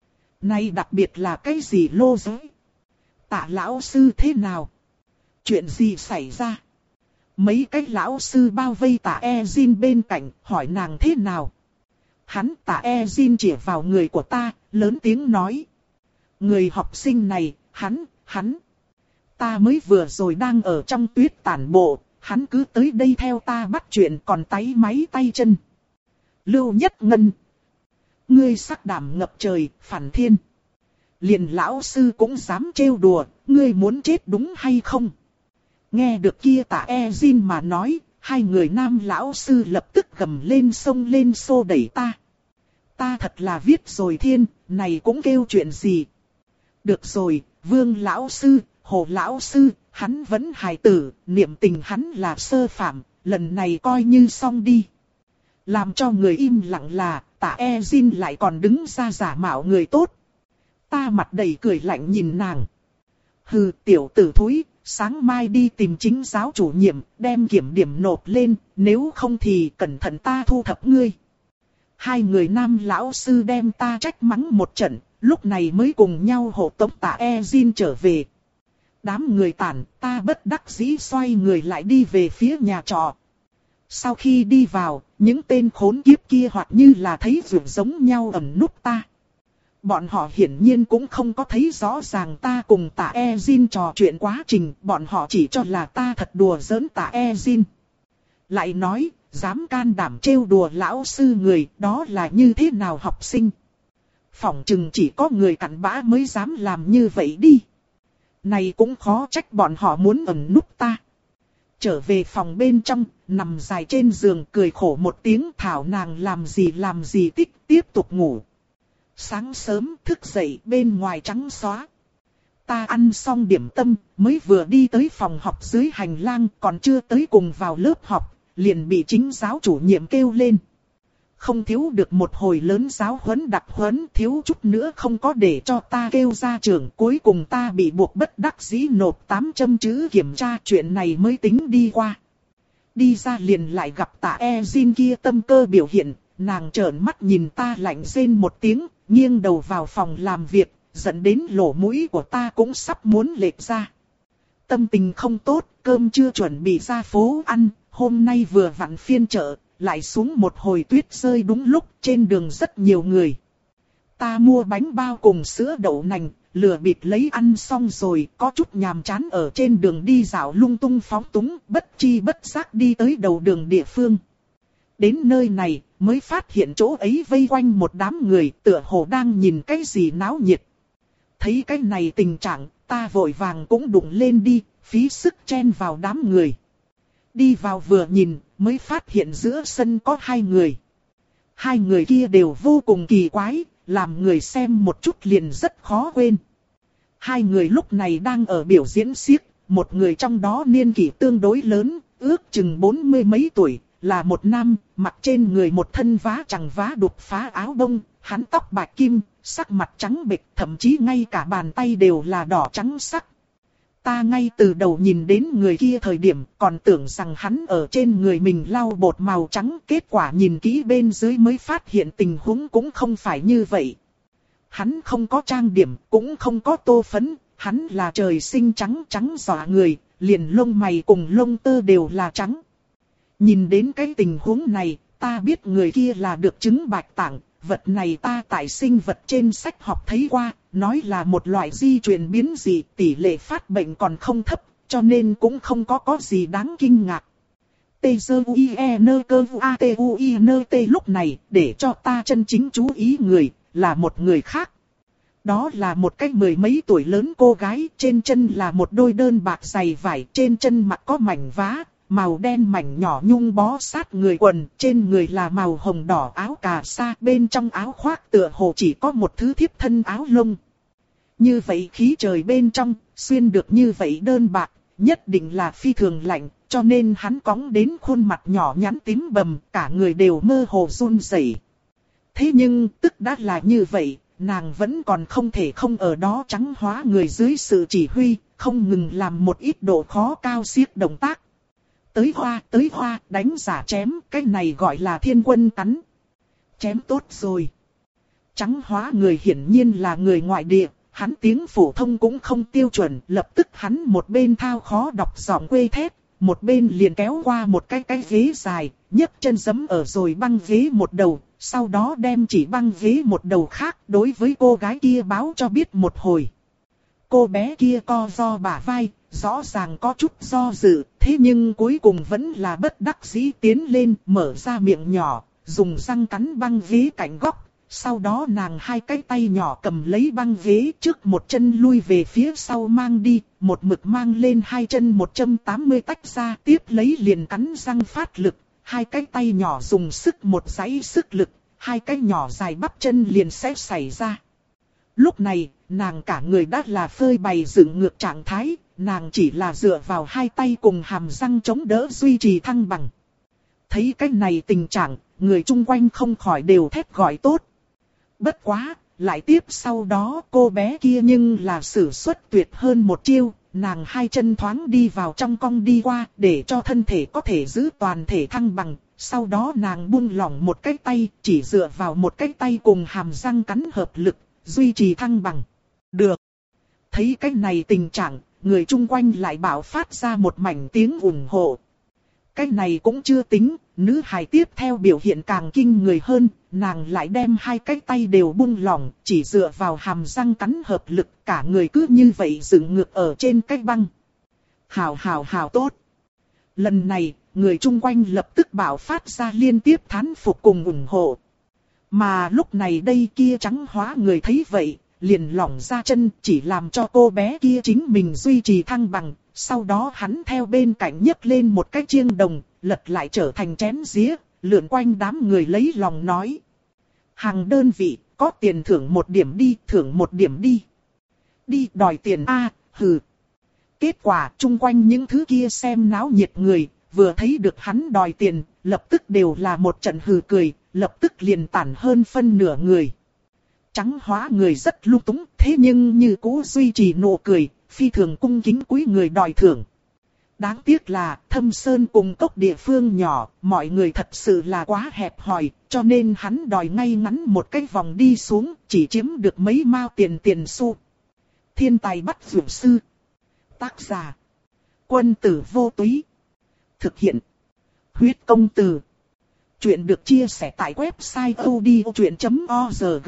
Nay đặc biệt là cái gì lô giới? Tạ lão sư thế nào? Chuyện gì xảy ra? Mấy cái lão sư bao vây Tạ E-jin bên cạnh, hỏi nàng thế nào? Hắn Tạ E-jin chỉ vào người của ta, lớn tiếng nói. Người học sinh này, hắn, hắn. Ta mới vừa rồi đang ở trong tuyết tản bộ, hắn cứ tới đây theo ta bắt chuyện còn táy máy tay chân. Lưu Nhất Ngân. Ngươi sắc đảm ngập trời, phản thiên. Liền lão sư cũng dám trêu đùa, ngươi muốn chết đúng hay không? Nghe được kia Tạ E-jin mà nói, hai người nam lão sư lập tức gầm lên xông lên xô đẩy ta. Ta thật là viết rồi thiên, này cũng kêu chuyện gì? Được rồi, Vương lão sư, Hồ lão sư, hắn vẫn hài tử, niệm tình hắn là sơ phạm, lần này coi như xong đi. Làm cho người im lặng là, Tạ E-jin lại còn đứng ra giả mạo người tốt. Ta mặt đầy cười lạnh nhìn nàng. Hừ, tiểu tử thúi, sáng mai đi tìm chính giáo chủ nhiệm, đem kiểm điểm nộp lên, nếu không thì cẩn thận ta thu thập ngươi. Hai người nam lão sư đem ta trách mắng một trận, lúc này mới cùng nhau hộ tống Tạ E-jin trở về. Đám người tản, ta bất đắc dĩ xoay người lại đi về phía nhà trọ. Sau khi đi vào, những tên khốn kiếp kia hoặc như là thấy ruột giống nhau ẩn núp ta. Bọn họ hiển nhiên cũng không có thấy rõ ràng ta cùng Tạ E-jin trò chuyện quá trình, bọn họ chỉ cho là ta thật đùa giỡn Tạ E-jin. Lại nói, dám can đảm trêu đùa lão sư người, đó là như thế nào học sinh? Phỏng chừng chỉ có người cặn bã mới dám làm như vậy đi. Này cũng khó trách bọn họ muốn ẩn núp ta. Trở về phòng bên trong, nằm dài trên giường cười khổ một tiếng thảo nàng làm gì làm gì tích tiếp tục ngủ. Sáng sớm thức dậy bên ngoài trắng xóa. Ta ăn xong điểm tâm, mới vừa đi tới phòng học dưới hành lang còn chưa tới cùng vào lớp học. liền bị chính giáo chủ nhiệm kêu lên. Không thiếu được một hồi lớn giáo huấn đặc huấn, thiếu chút nữa không có để cho ta kêu ra trường. Cuối cùng ta bị buộc bất đắc dĩ nộp tám trăm chữ kiểm tra, chuyện này mới tính đi qua. Đi ra liền lại gặp Tạ E-jin kia tâm cơ biểu hiện, nàng trợn mắt nhìn ta lạnh rên một tiếng, nghiêng đầu vào phòng làm việc, dẫn đến lỗ mũi của ta cũng sắp muốn lệch ra. Tâm tình không tốt, cơm chưa chuẩn bị ra phố ăn, hôm nay vừa vặn phiên chợ, lại xuống một hồi tuyết rơi đúng lúc, trên đường rất nhiều người. Ta mua bánh bao cùng sữa đậu nành, lừa bịp lấy ăn xong rồi, có chút nhàm chán ở trên đường đi dạo lung tung phóng túng, bất chi bất giác đi tới đầu đường địa phương. Đến nơi này, mới phát hiện chỗ ấy vây quanh một đám người, tựa hồ đang nhìn cái gì náo nhiệt. Thấy cái này tình trạng, ta vội vàng cũng đụng lên đi, phí sức chen vào đám người. Đi vào vừa nhìn, mới phát hiện giữa sân có hai người. Hai người kia đều vô cùng kỳ quái, làm người xem một chút liền rất khó quên. Hai người lúc này đang ở biểu diễn xiếc, một người trong đó niên kỷ tương đối lớn, ước chừng bốn mươi mấy tuổi, là một nam, mặc trên người một thân vá chẳng vá đục phá áo bông, hắn tóc bạch kim, sắc mặt trắng bệch, thậm chí ngay cả bàn tay đều là đỏ trắng sắc. Ta ngay từ đầu nhìn đến người kia thời điểm còn tưởng rằng hắn ở trên người mình lau bột màu trắng, kết quả nhìn kỹ bên dưới mới phát hiện tình huống cũng không phải như vậy. Hắn không có trang điểm, cũng không có tô phấn, hắn là trời sinh trắng trắng dọa người, liền lông mày cùng lông tơ đều là trắng. Nhìn đến cái tình huống này, ta biết người kia là được chứng bạch tạng, vật này ta tại sinh vật trên sách học thấy qua, nói là một loại di truyền biến dị, tỷ lệ phát bệnh còn không thấp, cho nên cũng không có có gì đáng kinh ngạc. T-Z-U-I-E-N-K-U-A-T-U-I-N-T lúc này, để cho ta chân chính chú ý người, là một người khác. Đó là một cái mười mấy tuổi lớn cô gái, trên chân là một đôi đơn bạc giày vải, trên chân mặc có mảnh vá, màu đen mảnh nhỏ nhung bó sát người quần, trên người là màu hồng đỏ áo cà sa, bên trong áo khoác tựa hồ chỉ có một thứ thiếp thân áo lông. Như vậy khí trời bên trong, xuyên được như vậy đơn bạc, nhất định là phi thường lạnh, cho nên hắn cõng đến khuôn mặt nhỏ nhắn tím bầm, cả người đều mơ hồ run rẩy. Thế nhưng, tức đã là như vậy, nàng vẫn còn không thể không ở đó trắng hóa người dưới sự chỉ huy, không ngừng làm một ít độ khó cao xiếc động tác. Tới hoa, tới hoa, đánh giả chém, cái này gọi là thiên quân cắn. Chém tốt rồi. Trắng hóa người hiển nhiên là người ngoại địa, hắn tiếng phổ thông cũng không tiêu chuẩn, lập tức hắn một bên thao khó đọc giọng quê thét, một bên liền kéo qua một cái cái ghế dài, nhấc chân giẫm ở rồi băng ghế một đầu, sau đó đem chỉ băng ghế một đầu khác đối với cô gái kia báo cho biết một hồi. Cô bé kia co ro bả vai, rõ ràng có chút do dự, thế nhưng cuối cùng vẫn là bất đắc dĩ tiến lên, mở ra miệng nhỏ, dùng răng cắn băng ghế cạnh góc. Sau đó nàng hai cái tay nhỏ cầm lấy băng ghế, trước một chân lui về phía sau mang đi, một mực mang lên hai chân một trăm tám mươi tách ra, tiếp lấy liền cắn răng phát lực, hai cái tay nhỏ dùng sức một dãy sức lực, hai cái nhỏ dài bắp chân liền sẽ xảy ra. Lúc này, nàng cả người đã là phơi bày dựng ngược trạng thái, nàng chỉ là dựa vào hai tay cùng hàm răng chống đỡ duy trì thăng bằng. Thấy cái này tình trạng, người chung quanh không khỏi đều thét gọi tốt. Bất quá, lại tiếp sau đó cô bé kia nhưng là sử xuất tuyệt hơn một chiêu, nàng hai chân thoáng đi vào trong cong đi qua để cho thân thể có thể giữ toàn thể thăng bằng. Sau đó nàng buông lỏng một cái tay, chỉ dựa vào một cái tay cùng hàm răng cắn hợp lực, duy trì thăng bằng. Được. Thấy cái này tình trạng, người chung quanh lại bảo phát ra một mảnh tiếng ủng hộ. Cái này cũng chưa tính, nữ hài tiếp theo biểu hiện càng kinh người hơn, nàng lại đem hai cái tay đều buông lỏng, chỉ dựa vào hàm răng cắn hợp lực, cả người cứ như vậy dựng ngược ở trên cái băng. Hào hào hào tốt. Lần này, người chung quanh lập tức bảo phát ra liên tiếp thán phục cùng ủng hộ. Mà lúc này đây kia trắng hóa người thấy vậy, liền lỏng ra chân, chỉ làm cho cô bé kia chính mình duy trì thăng bằng. Sau đó hắn theo bên cạnh nhấc lên một cái chiêng đồng, lật lại trở thành chén dĩa, lượn quanh đám người lấy lòng nói. Hàng đơn vị, có tiền thưởng một điểm đi, thưởng một điểm đi. Đi đòi tiền a, hừ. Kết quả chung quanh những thứ kia xem náo nhiệt người, vừa thấy được hắn đòi tiền, lập tức đều là một trận hừ cười, lập tức liền tản hơn phân nửa người. Trắng hóa người rất lung túng, thế nhưng như cũ duy trì nụ cười, phi thường cung kính cúi người đòi thưởng. Đáng tiếc là Thâm Sơn cùng cốc địa phương nhỏ, mọi người thật sự là quá hẹp hòi, cho nên hắn đòi ngay ngắn một cái vòng đi xuống, chỉ chiếm được mấy mao tiền tiền xu. Thiên tài bắt dược sư. Tác giả: Quân tử vô túy. Thực hiện: Huyết công từ. Chuyện được chia sẻ tại website odchuyện chấm org.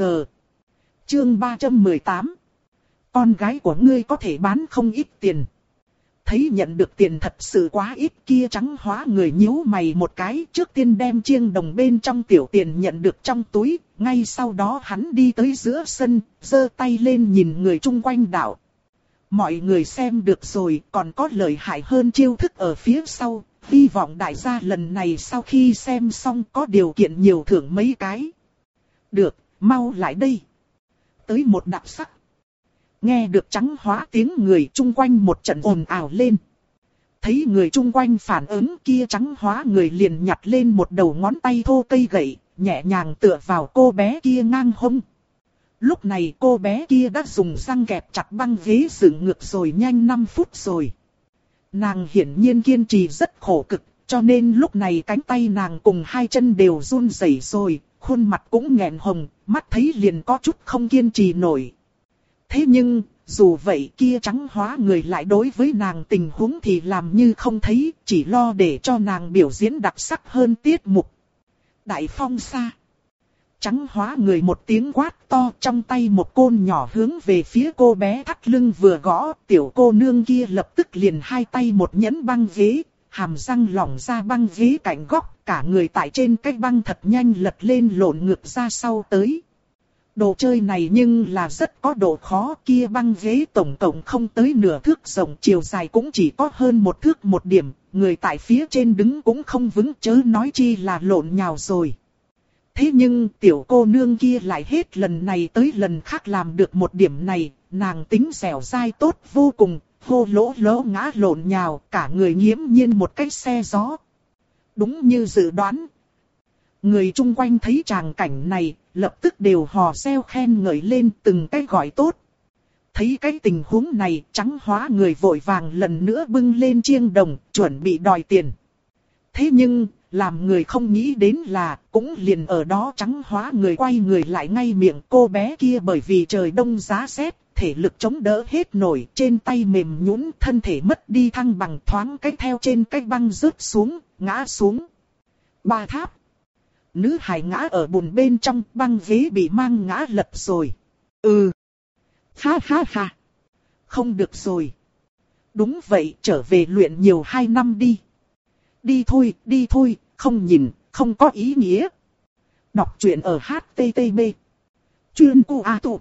Chương ba trăm mười tám. Con gái của ngươi có thể bán không ít tiền. Thấy nhận được tiền thật sự quá ít, kia trắng hóa người nhíu mày một cái, trước tiên đem chiêng đồng bên trong tiểu tiền nhận được trong túi, ngay sau đó hắn đi tới giữa sân, giơ tay lên nhìn người chung quanh đạo. Mọi người xem được rồi, còn có lợi hại hơn chiêu thức ở phía sau, hy vọng đại gia lần này sau khi xem xong có điều kiện nhiều thưởng mấy cái. Được, mau lại đây. Tới một đặc sắc. Nghe được trắng hóa tiếng người chung quanh một trận ồn ào lên. Thấy người chung quanh phản ứng, kia trắng hóa người liền nhặt lên một đầu ngón tay thô cây gậy, nhẹ nhàng tựa vào cô bé kia ngang hông. Lúc này cô bé kia đã dùng răng kẹp chặt băng ghế dựng ngược rồi nhanh năm phút rồi. Nàng hiển nhiên kiên trì rất khổ cực, cho nên lúc này cánh tay nàng cùng hai chân đều run rẩy rồi, khuôn mặt cũng nghẹn hồng, mắt thấy liền có chút không kiên trì nổi. Thế nhưng, dù vậy kia trắng hóa người lại đối với nàng tình huống thì làm như không thấy, chỉ lo để cho nàng biểu diễn đặc sắc hơn tiết mục. Đại phong xa. Trắng hóa người một tiếng quát to, trong tay một côn nhỏ hướng về phía cô bé thắt lưng vừa gõ, tiểu cô nương kia lập tức liền hai tay một nhấn băng ghế, hàm răng lỏng ra băng ghế cạnh góc, cả người tại trên cái băng thật nhanh lật lên lộn ngược ra sau tới. Đồ chơi này nhưng là rất có độ khó, kia băng ghế tổng cộng không tới nửa thước rộng, chiều dài cũng chỉ có hơn một thước một điểm, người tại phía trên đứng cũng không vững, chớ nói chi là lộn nhào rồi. Thế nhưng tiểu cô nương kia lại hết lần này tới lần khác làm được một điểm này, nàng tính dẻo dai tốt vô cùng, hô lỗ lỗ ngã lộn nhào, cả người nghiễm nhiên một cái xe gió. Đúng như dự đoán. Người chung quanh thấy tràng cảnh này, lập tức đều hò reo khen ngợi lên từng cái gọi tốt. Thấy cái tình huống này, trắng hóa người vội vàng lần nữa bưng lên chiêng đồng, chuẩn bị đòi tiền. Thế nhưng, làm người không nghĩ đến là, cũng liền ở đó trắng hóa người quay người lại ngay miệng cô bé kia, bởi vì trời đông giá rét, thể lực chống đỡ hết nổi, trên tay mềm nhũn, thân thể mất đi thăng bằng, thoáng cái theo trên cái băng rớt xuống, ngã xuống. Ba tháp. Nữ hài ngã ở bùn bên trong, băng ghế bị mang ngã lật rồi. Ừ. Ha ha ha. Không được rồi. Đúng vậy, trở về luyện nhiều hai năm đi. Đi thôi, đi thôi, không nhìn, không có ý nghĩa. Đọc truyện ở hát tê tê pê. Chuyên cu a tụ.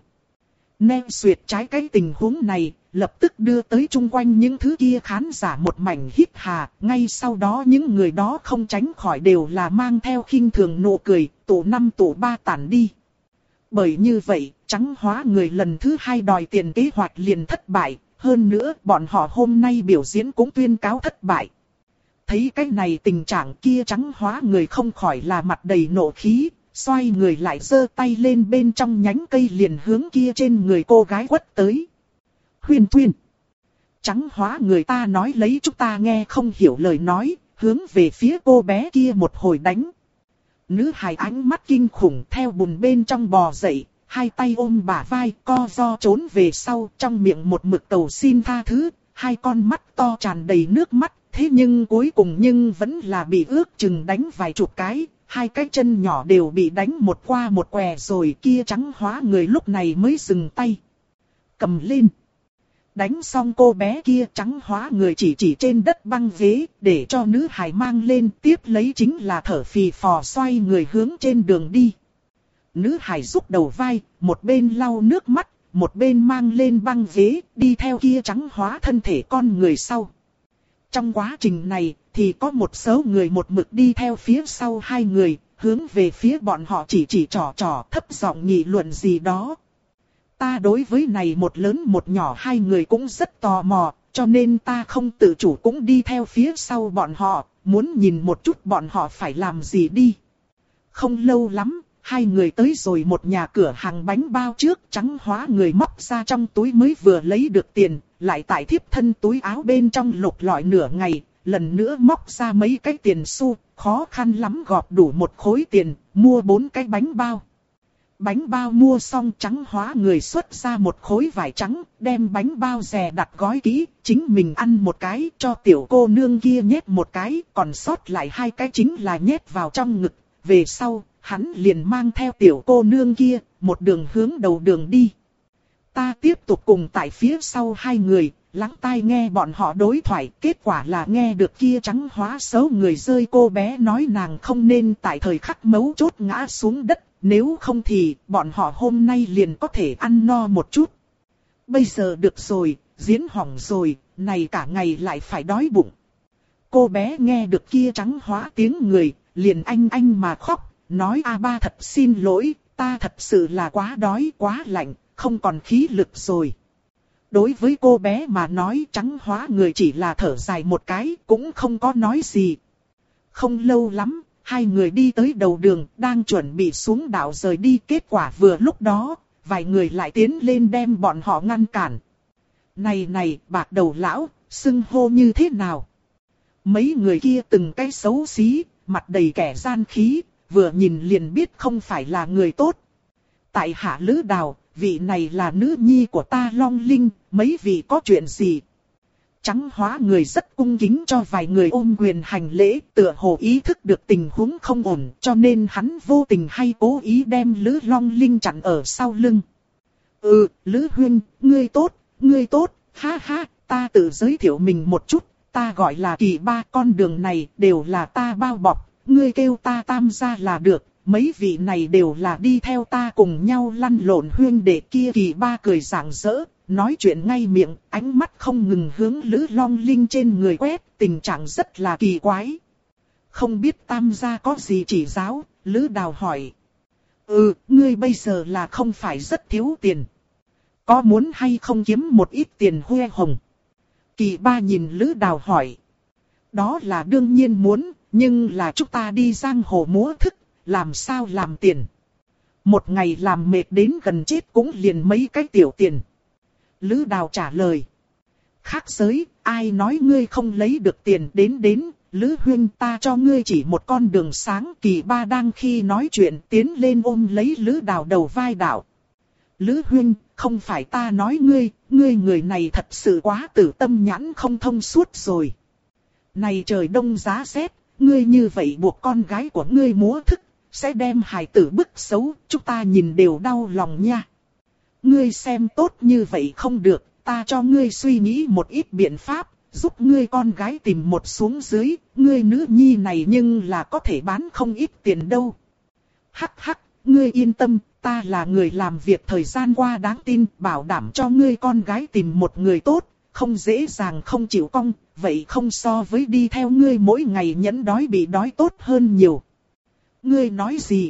Neo xuyệt trái cái tình huống này, lập tức đưa tới chung quanh những thứ kia khán giả một mảnh hít hà, ngay sau đó những người đó không tránh khỏi đều là mang theo khinh thường nụ cười, tổ năm tổ ba tản đi. Bởi như vậy, trắng hóa người lần thứ hai đòi tiền kế hoạch liền thất bại, hơn nữa bọn họ hôm nay biểu diễn cũng tuyên cáo thất bại. Thấy cái này tình trạng kia trắng hóa người không khỏi là mặt đầy nộ khí, xoay người lại giơ tay lên bên trong nhánh cây liền hướng kia trên người cô gái quất tới. Huyên Tuyên. Trắng hóa người ta nói lấy chúng ta nghe không hiểu lời nói, hướng về phía cô bé kia một hồi đánh. Nữ hài ánh mắt kinh khủng theo bùn bên trong bò dậy, hai tay ôm bả vai co ro trốn về sau, trong miệng một mực cầu xin tha thứ, hai con mắt to tràn đầy nước mắt, thế nhưng cuối cùng nhưng vẫn là bị ước chừng đánh vài chục cái. Hai cái chân nhỏ đều bị đánh một qua một què rồi, kia trắng hóa người lúc này mới dừng tay. Cầm lên. Đánh xong cô bé kia trắng hóa người chỉ chỉ trên đất băng ghế, để cho nữ hài mang lên, tiếp lấy chính là thở phì phò xoay người hướng trên đường đi. Nữ hài rút đầu vai, một bên lau nước mắt, một bên mang lên băng ghế, đi theo kia trắng hóa thân thể con người sau. Trong quá trình này, thì có một số người một mực đi theo phía sau hai người, hướng về phía bọn họ chỉ chỉ trò trò thấp giọng nghị luận gì đó. Ta đối với này một lớn một nhỏ hai người cũng rất tò mò, cho nên ta không tự chủ cũng đi theo phía sau bọn họ, muốn nhìn một chút bọn họ phải làm gì đi. Không lâu lắm, hai người tới rồi một nhà cửa hàng bánh bao trước. Trắng Hóa người móc ra trong túi mới vừa lấy được tiền, lại tại thiếp thân túi áo bên trong lục lọi nửa ngày, lần nữa móc ra mấy cái tiền xu, khó khăn lắm gọp đủ một khối tiền, mua bốn cái bánh bao. Bánh bao mua xong, Trắng Hóa người xuất ra một khối vải trắng, đem bánh bao dè đặt gói kỹ, chính mình ăn một cái, cho tiểu cô nương kia nhét một cái, còn sót lại hai cái chính là nhét vào trong ngực. Về sau, hắn liền mang theo tiểu cô nương kia, một đường hướng đầu đường đi. Ta tiếp tục cùng tại phía sau hai người, lắng tai nghe bọn họ đối thoại. Kết quả là nghe được kia Trắng Hóa xấu người rơi cô bé nói nàng không nên tại thời khắc mấu chốt ngã xuống đất. Nếu không thì bọn họ hôm nay liền có thể ăn no một chút. Bây giờ được rồi, diễn hỏng rồi, này cả ngày lại phải đói bụng. Cô bé nghe được kia Trắng Hóa tiếng người, liền anh anh mà khóc, nói a ba thật xin lỗi, ta thật sự là quá đói quá lạnh, không còn khí lực rồi. Đối với cô bé mà nói, Trắng Hóa người chỉ là thở dài một cái, cũng không có nói gì. Không lâu lắm, hai người đi tới đầu đường, đang chuẩn bị xuống đảo rời đi. Kết quả vừa lúc đó, vài người lại tiến lên đem bọn họ ngăn cản. Này này, bạc đầu lão, xưng hô như thế nào? Mấy người kia từng cái xấu xí, mặt đầy kẻ gian khí, vừa nhìn liền biết không phải là người tốt. Tại hạ Lữ Đào, vị này là nữ nhi của ta Long Linh, mấy vị có chuyện gì? Trắng Hóa người rất cung kính cho vài người ôm quyền hành lễ, tựa hồ ý thức được tình huống không ổn, cho nên hắn vô tình hay cố ý đem Lữ Long Linh chặn ở sau lưng. Ừ, Lữ huynh, ngươi tốt, ngươi tốt, ha ha, ta tự giới thiệu mình một chút, ta gọi là Kỳ Ba, con đường này đều là ta bao bọc, ngươi kêu ta Tam gia là được. Mấy vị này đều là đi theo ta cùng nhau lăn lộn huyên đệ kia. Kỳ Ba cười rạng rỡ, nói chuyện ngay miệng, ánh mắt không ngừng hướng Lữ Long Linh trên người quét, tình trạng rất là kỳ quái. Không biết Tam gia có gì chỉ giáo? Lữ Đào hỏi. Ừ, ngươi bây giờ là không phải rất thiếu tiền. Có muốn hay không kiếm một ít tiền huê hồng? Kỳ Ba nhìn Lữ Đào hỏi. Đó là đương nhiên muốn, nhưng là chúng ta đi giang hồ múa thức, làm sao làm tiền? Một ngày làm mệt đến gần chết cũng liền mấy cái tiểu tiền. Lữ Đào trả lời. Khác giới, ai nói ngươi không lấy được tiền? Đến đến, Lữ huynh, ta cho ngươi chỉ một con đường sáng. Kỳ Ba đang khi nói chuyện tiến lên ôm lấy Lữ Đào đầu vai đạo. Lữ huynh, không phải ta nói ngươi, ngươi người này thật sự quá tử tâm nhãn không thông suốt rồi. Này trời đông giá rét, ngươi như vậy buộc con gái của ngươi múa thức, sẽ đem hài tử bức xấu, chúng ta nhìn đều đau lòng nha. Ngươi xem tốt như vậy không được, ta cho ngươi suy nghĩ một ít biện pháp, giúp ngươi con gái tìm một xuống dưới, ngươi nữ nhi này nhưng là có thể bán không ít tiền đâu. Hắc hắc, ngươi yên tâm, ta là người làm việc thời gian qua đáng tin, bảo đảm cho ngươi con gái tìm một người tốt, không dễ dàng không chịu cong, vậy không so với đi theo ngươi mỗi ngày nhẫn đói bị đói tốt hơn nhiều. Ngươi nói gì?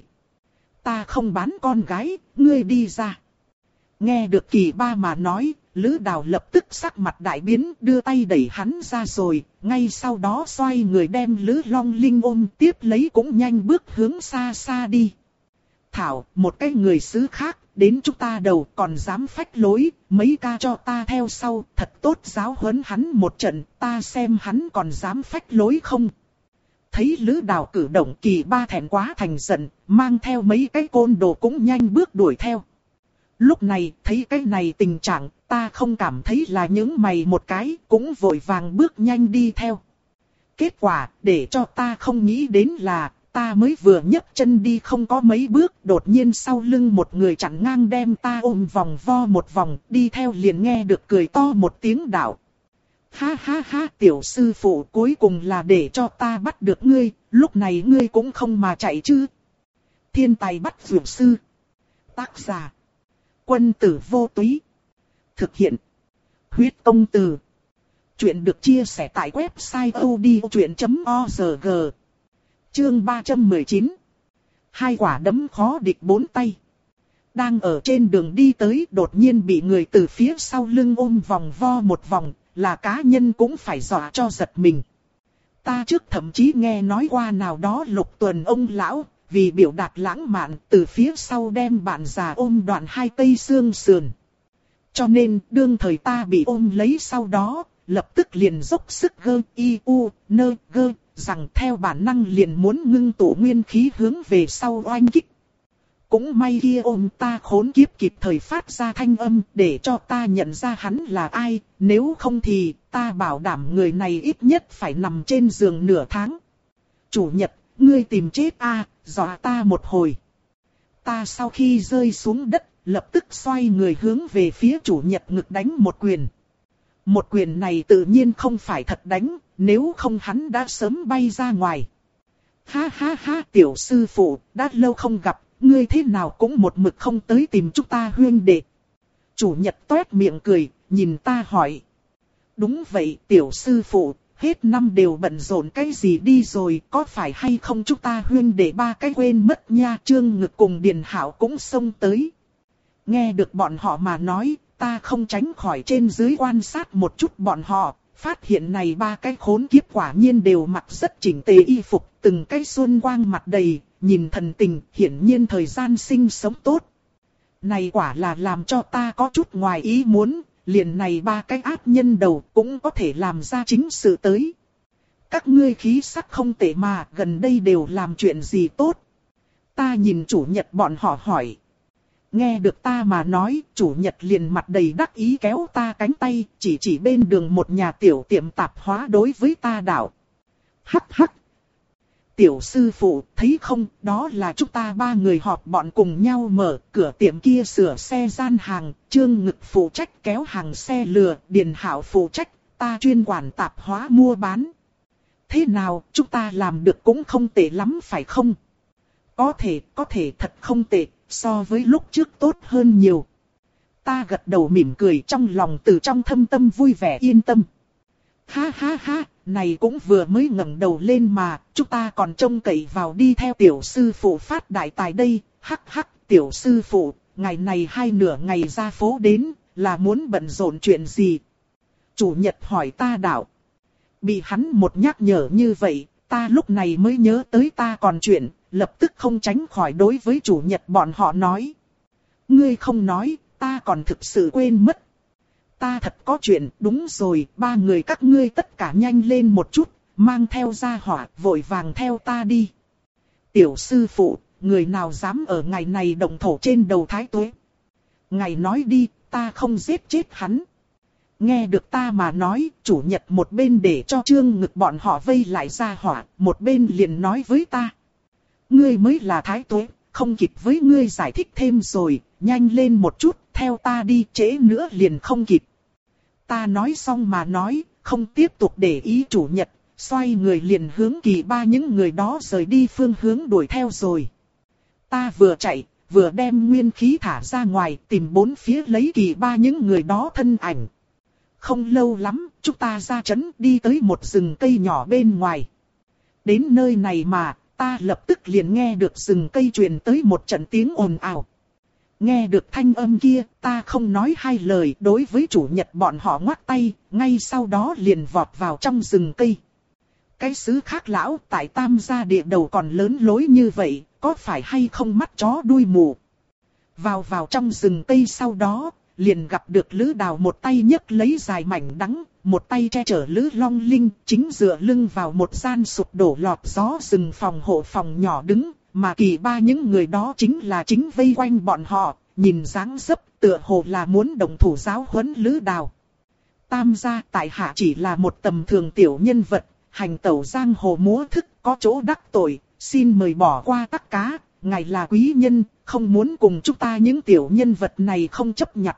Ta không bán con gái, ngươi đi ra. Nghe được Kỳ Ba mà nói, Lữ Đào lập tức sắc mặt đại biến, đưa tay đẩy hắn ra rồi, ngay sau đó xoay người đem Lữ Long Linh ôm tiếp lấy cũng nhanh bước hướng xa xa đi. Thảo, một cái người xứ khác, đến chúng ta đầu còn dám phách lối, mấy ca cho ta theo sau, thật tốt giáo huấn hắn một trận, ta xem hắn còn dám phách lối không. Thấy Lữ Đào cử động, Kỳ Ba thẹn quá thành giận, mang theo mấy cái côn đồ cũng nhanh bước đuổi theo. Lúc này, thấy cái này tình trạng, ta không cảm thấy là những mày một cái, cũng vội vàng bước nhanh đi theo. Kết quả, để cho ta không nghĩ đến là, ta mới vừa nhấc chân đi không có mấy bước, đột nhiên sau lưng một người chặn ngang đem ta ôm vòng vo một vòng, đi theo liền nghe được cười to một tiếng đạo. Ha ha ha, tiểu sư phụ, cuối cùng là để cho ta bắt được ngươi, lúc này ngươi cũng không mà chạy chứ. Thiên tài bắt vượt sư. Tác giả: Quân tử vô túy. Thực hiện: Huyết công từ. Chuyện được chia sẻ tại website odchuyện chấm org. Chương ba trăm mười chín. Hai quả đấm khó địch bốn tay. Đang ở trên đường đi tới, đột nhiên bị người từ phía sau lưng ôm vòng vo một vòng, là cá nhân cũng phải dọa cho giật mình. ta trước thậm chí nghe nói qua nào đó Lục Tuần ông lão, vì biểu đạt lãng mạn, từ phía sau đem bạn già ôm đoạn hai cây xương sườn. Cho nên, đương thời ta bị ôm lấy sau đó, lập tức liền dốc sức gơ y u nơ gơ, rằng theo bản năng liền muốn ngưng tụ nguyên khí hướng về sau oanh kích. Cũng may kia ôm ta khốn kiếp kịp thời phát ra thanh âm để cho ta nhận ra hắn là ai, nếu không thì ta bảo đảm người này ít nhất phải nằm trên giường nửa tháng. Chủ nhật, ngươi tìm chết a, à, dọa ta một hồi. Ta sau khi rơi xuống đất, lập tức xoay người hướng về phía chủ nhật ngực đánh một quyền. Một quyền này tự nhiên không phải thật đánh, nếu không hắn đã sớm bay ra ngoài. Ha ha ha, tiểu sư phụ, đã lâu không gặp, ngươi thế nào cũng một mực không tới tìm chúng ta huynh đệ. Chủ nhật toét miệng cười, nhìn ta hỏi. Đúng vậy, tiểu sư phụ, hết năm đều bận rộn cái gì đi rồi, có phải hay không chúng ta huynh đệ ba cái quên mất nha. Trương Ngực cùng Điền Hạo cũng xông tới. Nghe được bọn họ mà nói, ta không tránh khỏi trên dưới quan sát một chút bọn họ, phát hiện này ba cái khốn kiếp quả nhiên đều mặc rất chỉnh tề y phục, từng cái xuân quang mặt đầy, nhìn thần tình, hiển nhiên thời gian sinh sống tốt. Này quả là làm cho ta có chút ngoài ý muốn, liền này ba cái ác nhân đầu cũng có thể làm ra chính sự tới. Các ngươi khí sắc không tệ mà, gần đây đều làm chuyện gì tốt? Ta nhìn chủ nhật bọn họ hỏi. Nghe được ta mà nói, chủ nhật liền mặt đầy đắc ý kéo ta cánh tay, chỉ chỉ bên đường một nhà tiểu tiệm tạp hóa đối với ta đạo. Hắc hắc. Tiểu sư phụ, thấy không, đó là chúng ta ba người họp bọn cùng nhau mở cửa tiệm kia sửa xe gian hàng, Trương Ngực phụ trách kéo hàng xe lừa, Điền Hạo phụ trách, ta chuyên quản tạp hóa mua bán. Thế nào, chúng ta làm được cũng không tệ lắm phải không? Có thể, có thể thật không tệ, so với lúc trước tốt hơn nhiều. Ta gật đầu mỉm cười, trong lòng từ trong thâm tâm vui vẻ yên tâm. Ha ha ha, này cũng vừa mới ngẩng đầu lên mà, chúng ta còn trông cậy vào đi theo tiểu sư phụ phát đại tài đây. Hắc hắc, tiểu sư phụ, ngày này hai nửa ngày ra phố đến, là muốn bận rộn chuyện gì? Chủ nhật hỏi ta đạo. Bị hắn một nhắc nhở như vậy, ta lúc này mới nhớ tới ta còn chuyện, lập tức không tránh khỏi đối với chủ nhật bọn họ nói. Ngươi không nói, ta còn thực sự quên mất. Ta thật có chuyện, đúng rồi, ba người các ngươi tất cả nhanh lên một chút, mang theo gia hỏa, vội vàng theo ta đi. Tiểu sư phụ, người nào dám ở ngày này động thổ trên đầu thái tuế? Ngài nói đi, ta không giết chết hắn. Nghe được ta mà nói, chủ nhật một bên để cho Trương Ngực bọn họ vây lại gia hỏa, một bên liền nói với ta. Ngươi mới là thái tuế, không kịp với ngươi giải thích thêm rồi, nhanh lên một chút, theo ta đi, trễ nữa liền không kịp. Ta nói xong mà nói, không tiếp tục để ý chủ nhật, xoay người liền hướng Kỳ Ba những người đó rời đi phương hướng đuổi theo rồi. Ta vừa chạy, vừa đem nguyên khí thả ra ngoài, tìm bốn phía lấy Kỳ Ba những người đó thân ảnh. Không lâu lắm, chúng ta ra trấn đi tới một rừng cây nhỏ bên ngoài. Đến nơi này mà, ta lập tức liền nghe được rừng cây truyền tới một trận tiếng ồn ào. Nghe được thanh âm kia, ta không nói hai lời đối với chủ nhật bọn họ ngoắt tay, ngay sau đó liền vọt vào trong rừng cây. Cái xứ khác lão tại Tam gia địa đầu còn lớn lối như vậy, có phải hay không mắt chó đuôi mù. Vào vào trong rừng cây sau đó, liền gặp được Lữ Đào một tay nhấc lấy dài mảnh đắng, một tay che chở Lữ Long Linh, chính dựa lưng vào một gian sụp đổ lọt gió rừng phòng hộ phòng nhỏ đứng. Mà Kỳ Ba những người đó chính là chính vây quanh bọn họ, nhìn dáng dấp tựa hồ là muốn đồng thủ giáo huấn Lữ Đào. Tam gia tại hạ chỉ là một tầm thường tiểu nhân vật, hành tẩu giang hồ múa thức có chỗ đắc tội, xin mời bỏ qua tắc cá, ngài là quý nhân, không muốn cùng chúng ta những tiểu nhân vật này không chấp nhận.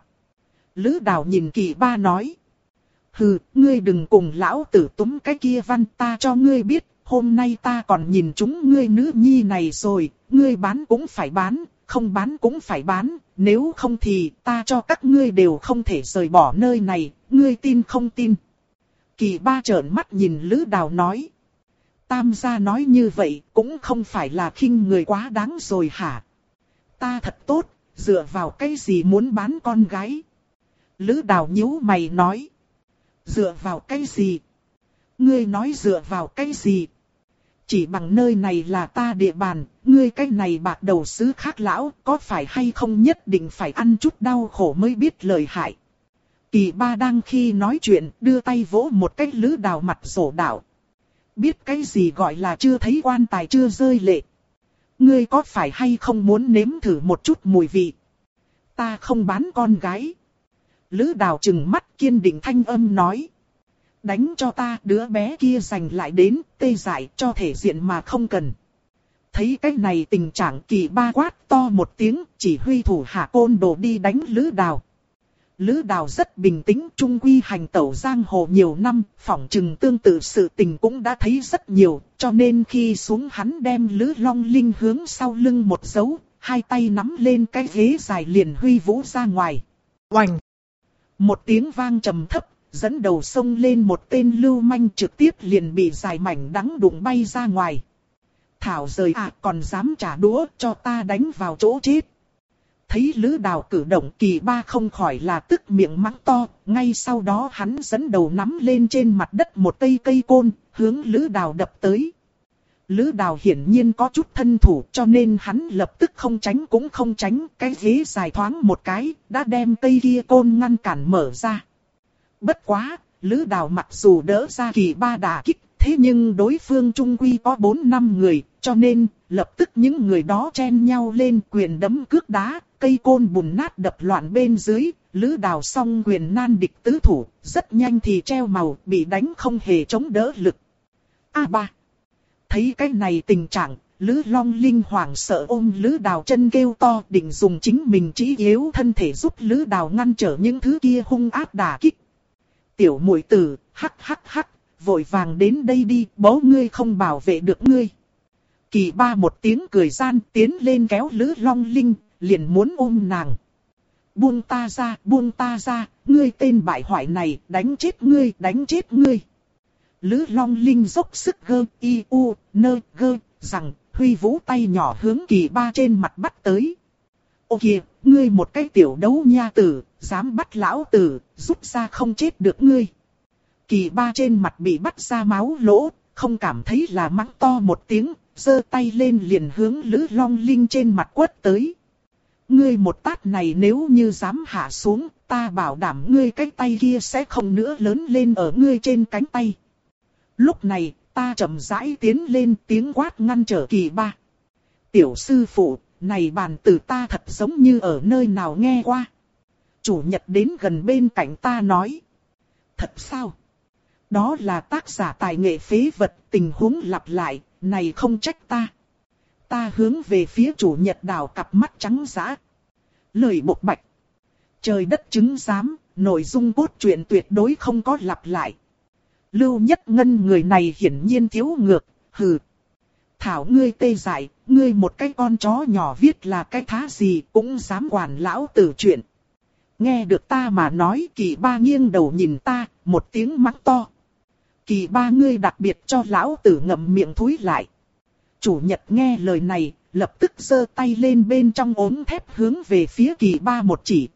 Lữ Đào nhìn Kỳ Ba nói. Hừ, ngươi đừng cùng lão tử túm cái kia văn, ta cho ngươi biết. Hôm nay ta còn nhìn chúng ngươi nữ nhi này rồi, ngươi bán cũng phải bán, không bán cũng phải bán, nếu không thì ta cho các ngươi đều không thể rời bỏ nơi này, ngươi tin không tin. Kỳ Ba trợn mắt nhìn Lữ Đào nói. Tam gia nói như vậy cũng không phải là khinh người quá đáng rồi hả? Ta thật tốt, dựa vào cái gì muốn bán con gái? Lữ Đào nhíu mày nói. Dựa vào cái gì? Ngươi nói dựa vào cái gì? Chỉ bằng nơi này là ta địa bàn, ngươi cái này bạc đầu sứ khác lão, có phải hay không nhất định phải ăn chút đau khổ mới biết lời hại. Kỳ ba đang khi nói chuyện, đưa tay vỗ một cái Lữ Đào mặt rổ đảo. Biết cái gì gọi là chưa thấy quan tài chưa rơi lệ. Ngươi có phải hay không muốn nếm thử một chút mùi vị? Ta không bán con gái. Lữ Đào trừng mắt kiên định thanh âm nói. Đánh cho ta, đứa bé kia giành lại đến, tê dại cho thể diện mà không cần. Thấy cái này tình trạng, Kỳ ba quát to một tiếng, chỉ huy thủ hạ côn đồ đi đánh Lữ Đào. Lữ Đào rất bình tĩnh, trung quy hành tẩu giang hồ nhiều năm, phỏng chừng tương tự sự tình cũng đã thấy rất nhiều, cho nên khi xuống hắn đem Lữ Long Linh hướng sau lưng một dấu, hai tay nắm lên cái ghế dài liền huy vũ ra ngoài. Oành! Một tiếng vang trầm thấp, dẫn đầu xông lên một tên lưu manh trực tiếp liền bị dài mảnh đắng đụng bay ra ngoài. Thảo rời à, còn dám trả đũa, cho ta đánh vào chỗ chết. Thấy Lữ Đào cử động, Kỳ ba không khỏi là tức miệng mắng to, ngay sau đó hắn dẫn đầu nắm lên trên mặt đất một cây cây côn, hướng Lữ Đào đập tới. Lữ Đào hiển nhiên có chút thân thủ, cho nên hắn lập tức không tránh cũng không tránh, cái ghế dài thoáng một cái, đã đem cây kia côn ngăn cản mở ra. Bất quá, Lữ Đào mặc dù đỡ ra Kỳ ba đả kích, thế nhưng đối phương trung quy có bốn năm người, cho nên, lập tức những người đó chen nhau lên quyền đấm cước đá, cây côn bùn nát đập loạn bên dưới, Lữ Đào song quyền nan địch tứ thủ, rất nhanh thì treo màu, bị đánh không hề chống đỡ lực. A ba. Thấy cái này tình trạng, Lữ Long Linh hoảng sợ ôm Lữ Đào chân kêu to, định dùng chính mình trí yếu thân thể giúp Lữ Đào ngăn trở những thứ kia hung ác đả kích. Tiểu muội tử, hắc hắc hắc, vội vàng đến đây đi, bố ngươi không bảo vệ được ngươi. Kỳ ba một tiếng cười gian tiến lên kéo Lữ Long Linh, liền muốn ôm nàng. Buông ta ra, buông ta ra, ngươi tên bại hoại này, đánh chết ngươi, đánh chết ngươi. Lữ Long Linh dốc sức gơ, y u, nơ, gơ, rằng, huy vũ tay nhỏ hướng Kỳ ba trên mặt bắt tới. Ô kìa, ngươi một cái tiểu đấu nha tử, dám bắt lão tử, rút ra không chết được ngươi. Kỳ ba trên mặt bị bắt ra máu lỗ, không cảm thấy là mắng to một tiếng, giơ tay lên liền hướng Lữ Long Linh trên mặt quất tới. Ngươi một tát này nếu như dám hạ xuống, ta bảo đảm ngươi cái tay kia sẽ không nữa lớn lên ở ngươi trên cánh tay. Lúc này, ta chậm rãi tiến lên tiếng quát ngăn trở Kỳ ba. Tiểu sư phụ, này bàn từ ta thật giống như ở nơi nào nghe qua. Chủ nhật đến gần bên cạnh ta nói. Thật sao? Đó là tác giả tài nghệ phế vật, tình huống lặp lại, này không trách ta. Ta hướng về phía chủ nhật đảo cặp mắt trắng dã. Lời bộc bạch. Trời đất chứng giám, nội dung cốt truyện tuyệt đối không có lặp lại. Lưu Nhất Ngân người này hiển nhiên thiếu ngược, hừ. Thảo ngươi tê dại, ngươi một cái con chó nhỏ viết là cái thá gì cũng dám quản lão tử chuyện. Nghe được ta mà nói, Kỳ ba nghiêng đầu nhìn ta, một tiếng mắng to. Kỳ ba ngươi đặc biệt cho lão tử ngậm miệng thúi lại. Chủ nhật nghe lời này, lập tức giơ tay lên bên trong ốm thép hướng về phía Kỳ ba một chỉ.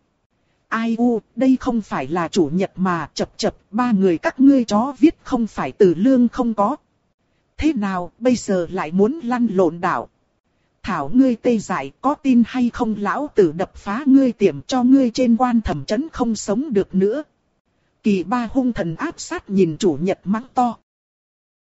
Ai u, đây không phải là chủ nhật mà, chập chập, ba người các ngươi chó viết không phải từ lương không có. Thế nào, bây giờ lại muốn lăn lộn đảo? Thảo ngươi tê dại, có tin hay không lão tử đập phá ngươi tiệm cho ngươi trên quan thẩm trấn không sống được nữa. Kỳ ba hung thần áp sát nhìn chủ nhật mắng to.